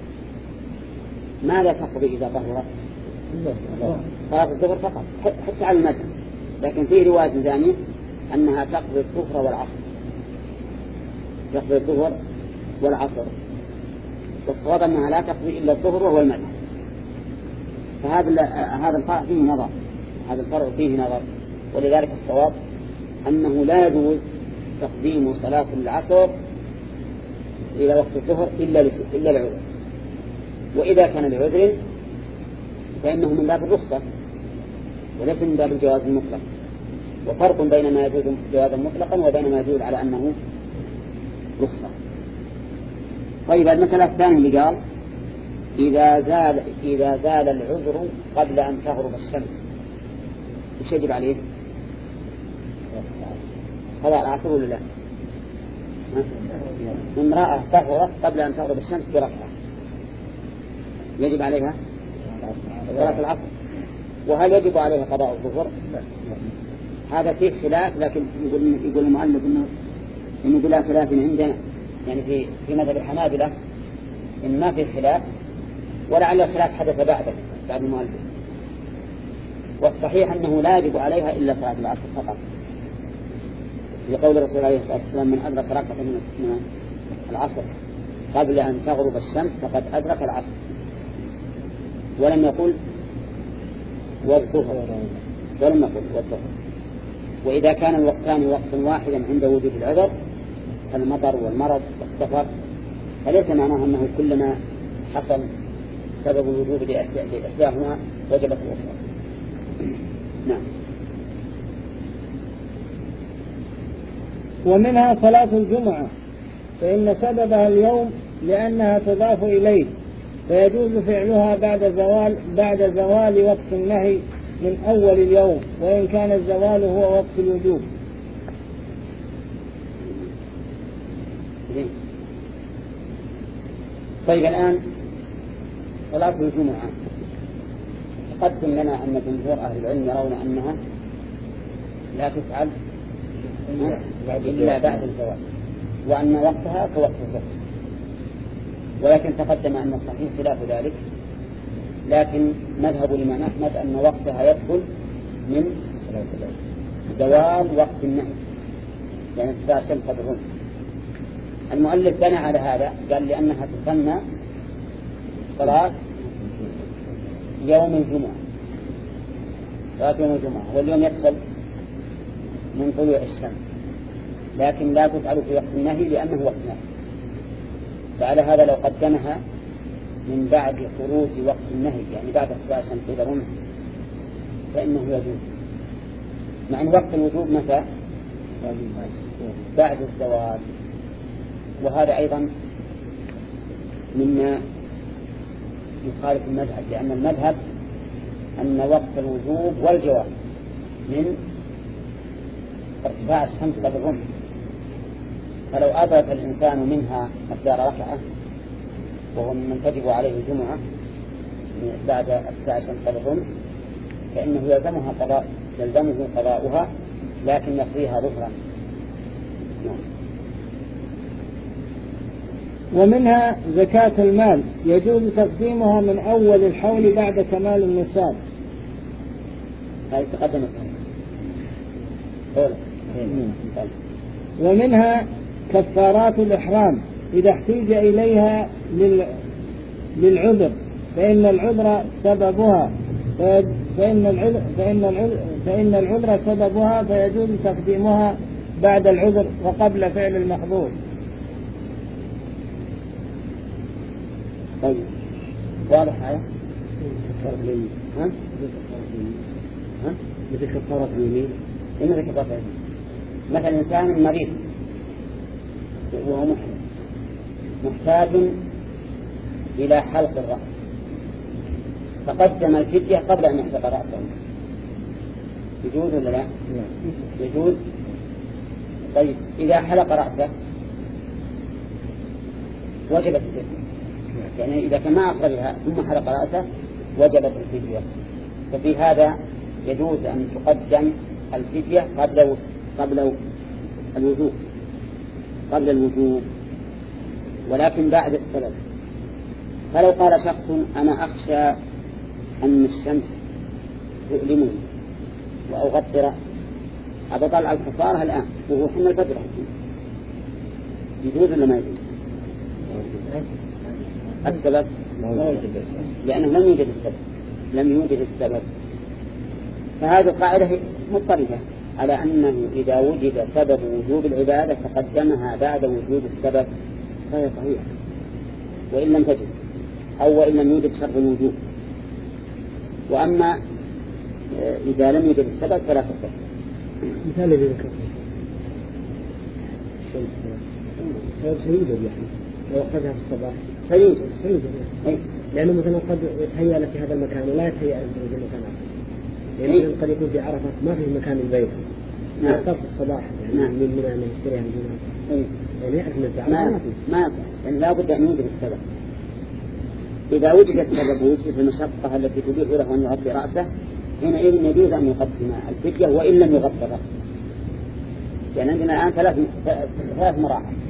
ماذا تقضي إذا طهرت؟ صلاة الظهر فقط حتى على المذهب، لكن في رواية ثانية أنها تقضي الظهر والعصر، والصواب أنها لا تقضي إلا الظهر وهو المذهب. فهذا الفرع فيه نظر، هذا الفرع فيه نظر. ولذلك الصواب أنه لا يجوز تقديم صلاة العصر إلى وقت الظهر إلا لعذر، وإذا كان لعذر فإنه من باب الرخصة وليس من باب الجواز المطلق، وفرق بين ما يجوز جوازا مطلقا وبين ما يجوز على أنه رخصة. طيب المسألة الثانية اللي قال إذا زال العذر قبل أن تغرب الشمس وش يجب عليه؟ قضاء العصر ولا لا؟ امرأة طهرت قبل أن تغرب الشمس بركعة يجب عليها صلاة العصر، وهل يجب عليها قضاء الظهر؟ هذا فيه خلاف، لكن يقول المؤلف إنه بلا خلاف عندنا، يعني في مذهب الحنابلة إن ما في خلاف، ولعل الخلاف حدث بعد المؤلف. والصحيح أنه لا يجب عليها إلا صلاة العصر فقط، لقول الرسول عليه الصلاة والسلام من أدرك ركعة من العصر قبل أن تغرب الشمس فقد أدرك العصر، ولم يقل والظهر. وإذا كان الوقتان وقتا واحدا عند وجود العذر كالمطر والمرض والسفر، فليس معناه أنه كلما حصل سبب الوجود لإحداهما وجبت الأخرى. نعم.
ومنها صلاة الجمعة، فإن سببها اليوم لأنها تضاف إليه، فيجوز فعلها بعد زوال وقت النهي من أول اليوم، وإن كان الزوال هو وقت الوجوب.
طيب الآن صلاة الجمعة تقدم لنا أن جمهور أهل العلم يرون أنها لا تفعل إلا بعد الزوال، وأن وقتها كوقت الظهر، ولكن تقدم أن الصحيح خلاف ذلك. لكن مذهب الإمام أحمد أن وقتها يدخل من زوال وقت النهي، يعني ارتفاع الشمس قدر الرمح. المؤلف بنى على هذا، قال لأنها تسمى صلاة يوم الجمعة، واليوم يدخل من طلوع الشمس، لكن لا تفعل في وقت النهي لأنه وقت نهي. فعلى هذا لو قدمها من بعد خروج وقت النهي، يعني بعد ارتفاع الشمس قدر الرمح، فإنه يجوز، مع أن وقت الوجوب متى؟ بعد الزوال. وهذا أيضا مما يخالف المذهب، لأن المذهب أن وقت الوجوب والجواز من ارتفاع الشمس قدر الرمح، فلو أدرك الإنسان منها مقدار ركعة وهو من تجب عليه الجمعة بعد ارتفاع الشمس قدر الرمح فإنه يلزمه قضاؤها، لكن يقضيها ظهرا.
ومنها زكاة المال، يجوز تقديمها من أول الحول بعد كمال النصاب.
هذه تقدمت.
ومنها كفارات الإحرام إذا احتيج إليها للعذر، فإن العذر سببها فيجوز تقديمها بعد العذر وقبل فعل المحظور.
طيب واضح هذا؟ ها؟ ها؟
مثل كفارة اليمين.
مثل كفارة اليمين. مثل إنسان مريض وهو محتاج إلى حلق الرأس فقدم الفدية قبل أن يحلق رأسه، يجوز ولا لا؟ يجوز. طيب إذا حلق رأسه وجبت الفدية، يعني إذا كان ما أخرجها ثم حلق رأسه وجبت الفدية. ففي هذا يجوز أن تقدم الفدية قبل الوجوب ولكن بعد السبب. فلو قال شخص أنا أخشى أن الشمس تؤلمني وأغطي رأسي أبطل الكفارة الآن وهو حين الفجر، يجوز ولا ما يجوز؟ السبب لأنه لم يوجد السبب. فهذه القاعدة مضطردة على أنه إذا وجد سبب وجوب العبادة فقدمها بعد وجود السبب فهي صحيحة وإن لم تجد أو وإن لم يوجد شرط الوجوب. وأما إذا لم يوجد السبب فلا تصح.
مثال الذي ذكرته سيوجد يعني لو أخرجها في الصباح سيوجد لأنه مثلا قد يتهيأ لك هذا المكان ولا يتهيأ لك في مكان آخر، يعني قد يكون في عرفة ما في مكان البيت في الصباح يعني من يشتريها من هنا يعني يعرف من الدعوة
ما يعني لا بد أن يوجد السبب. إذا وجد السبب ووجد المشقة التي تبيح له أن يغطي رأسه حينئذ يجوز أن يقدم الفدية وإن لم يغطي رأسه. يعني عندنا الآن ثلاث مراحل.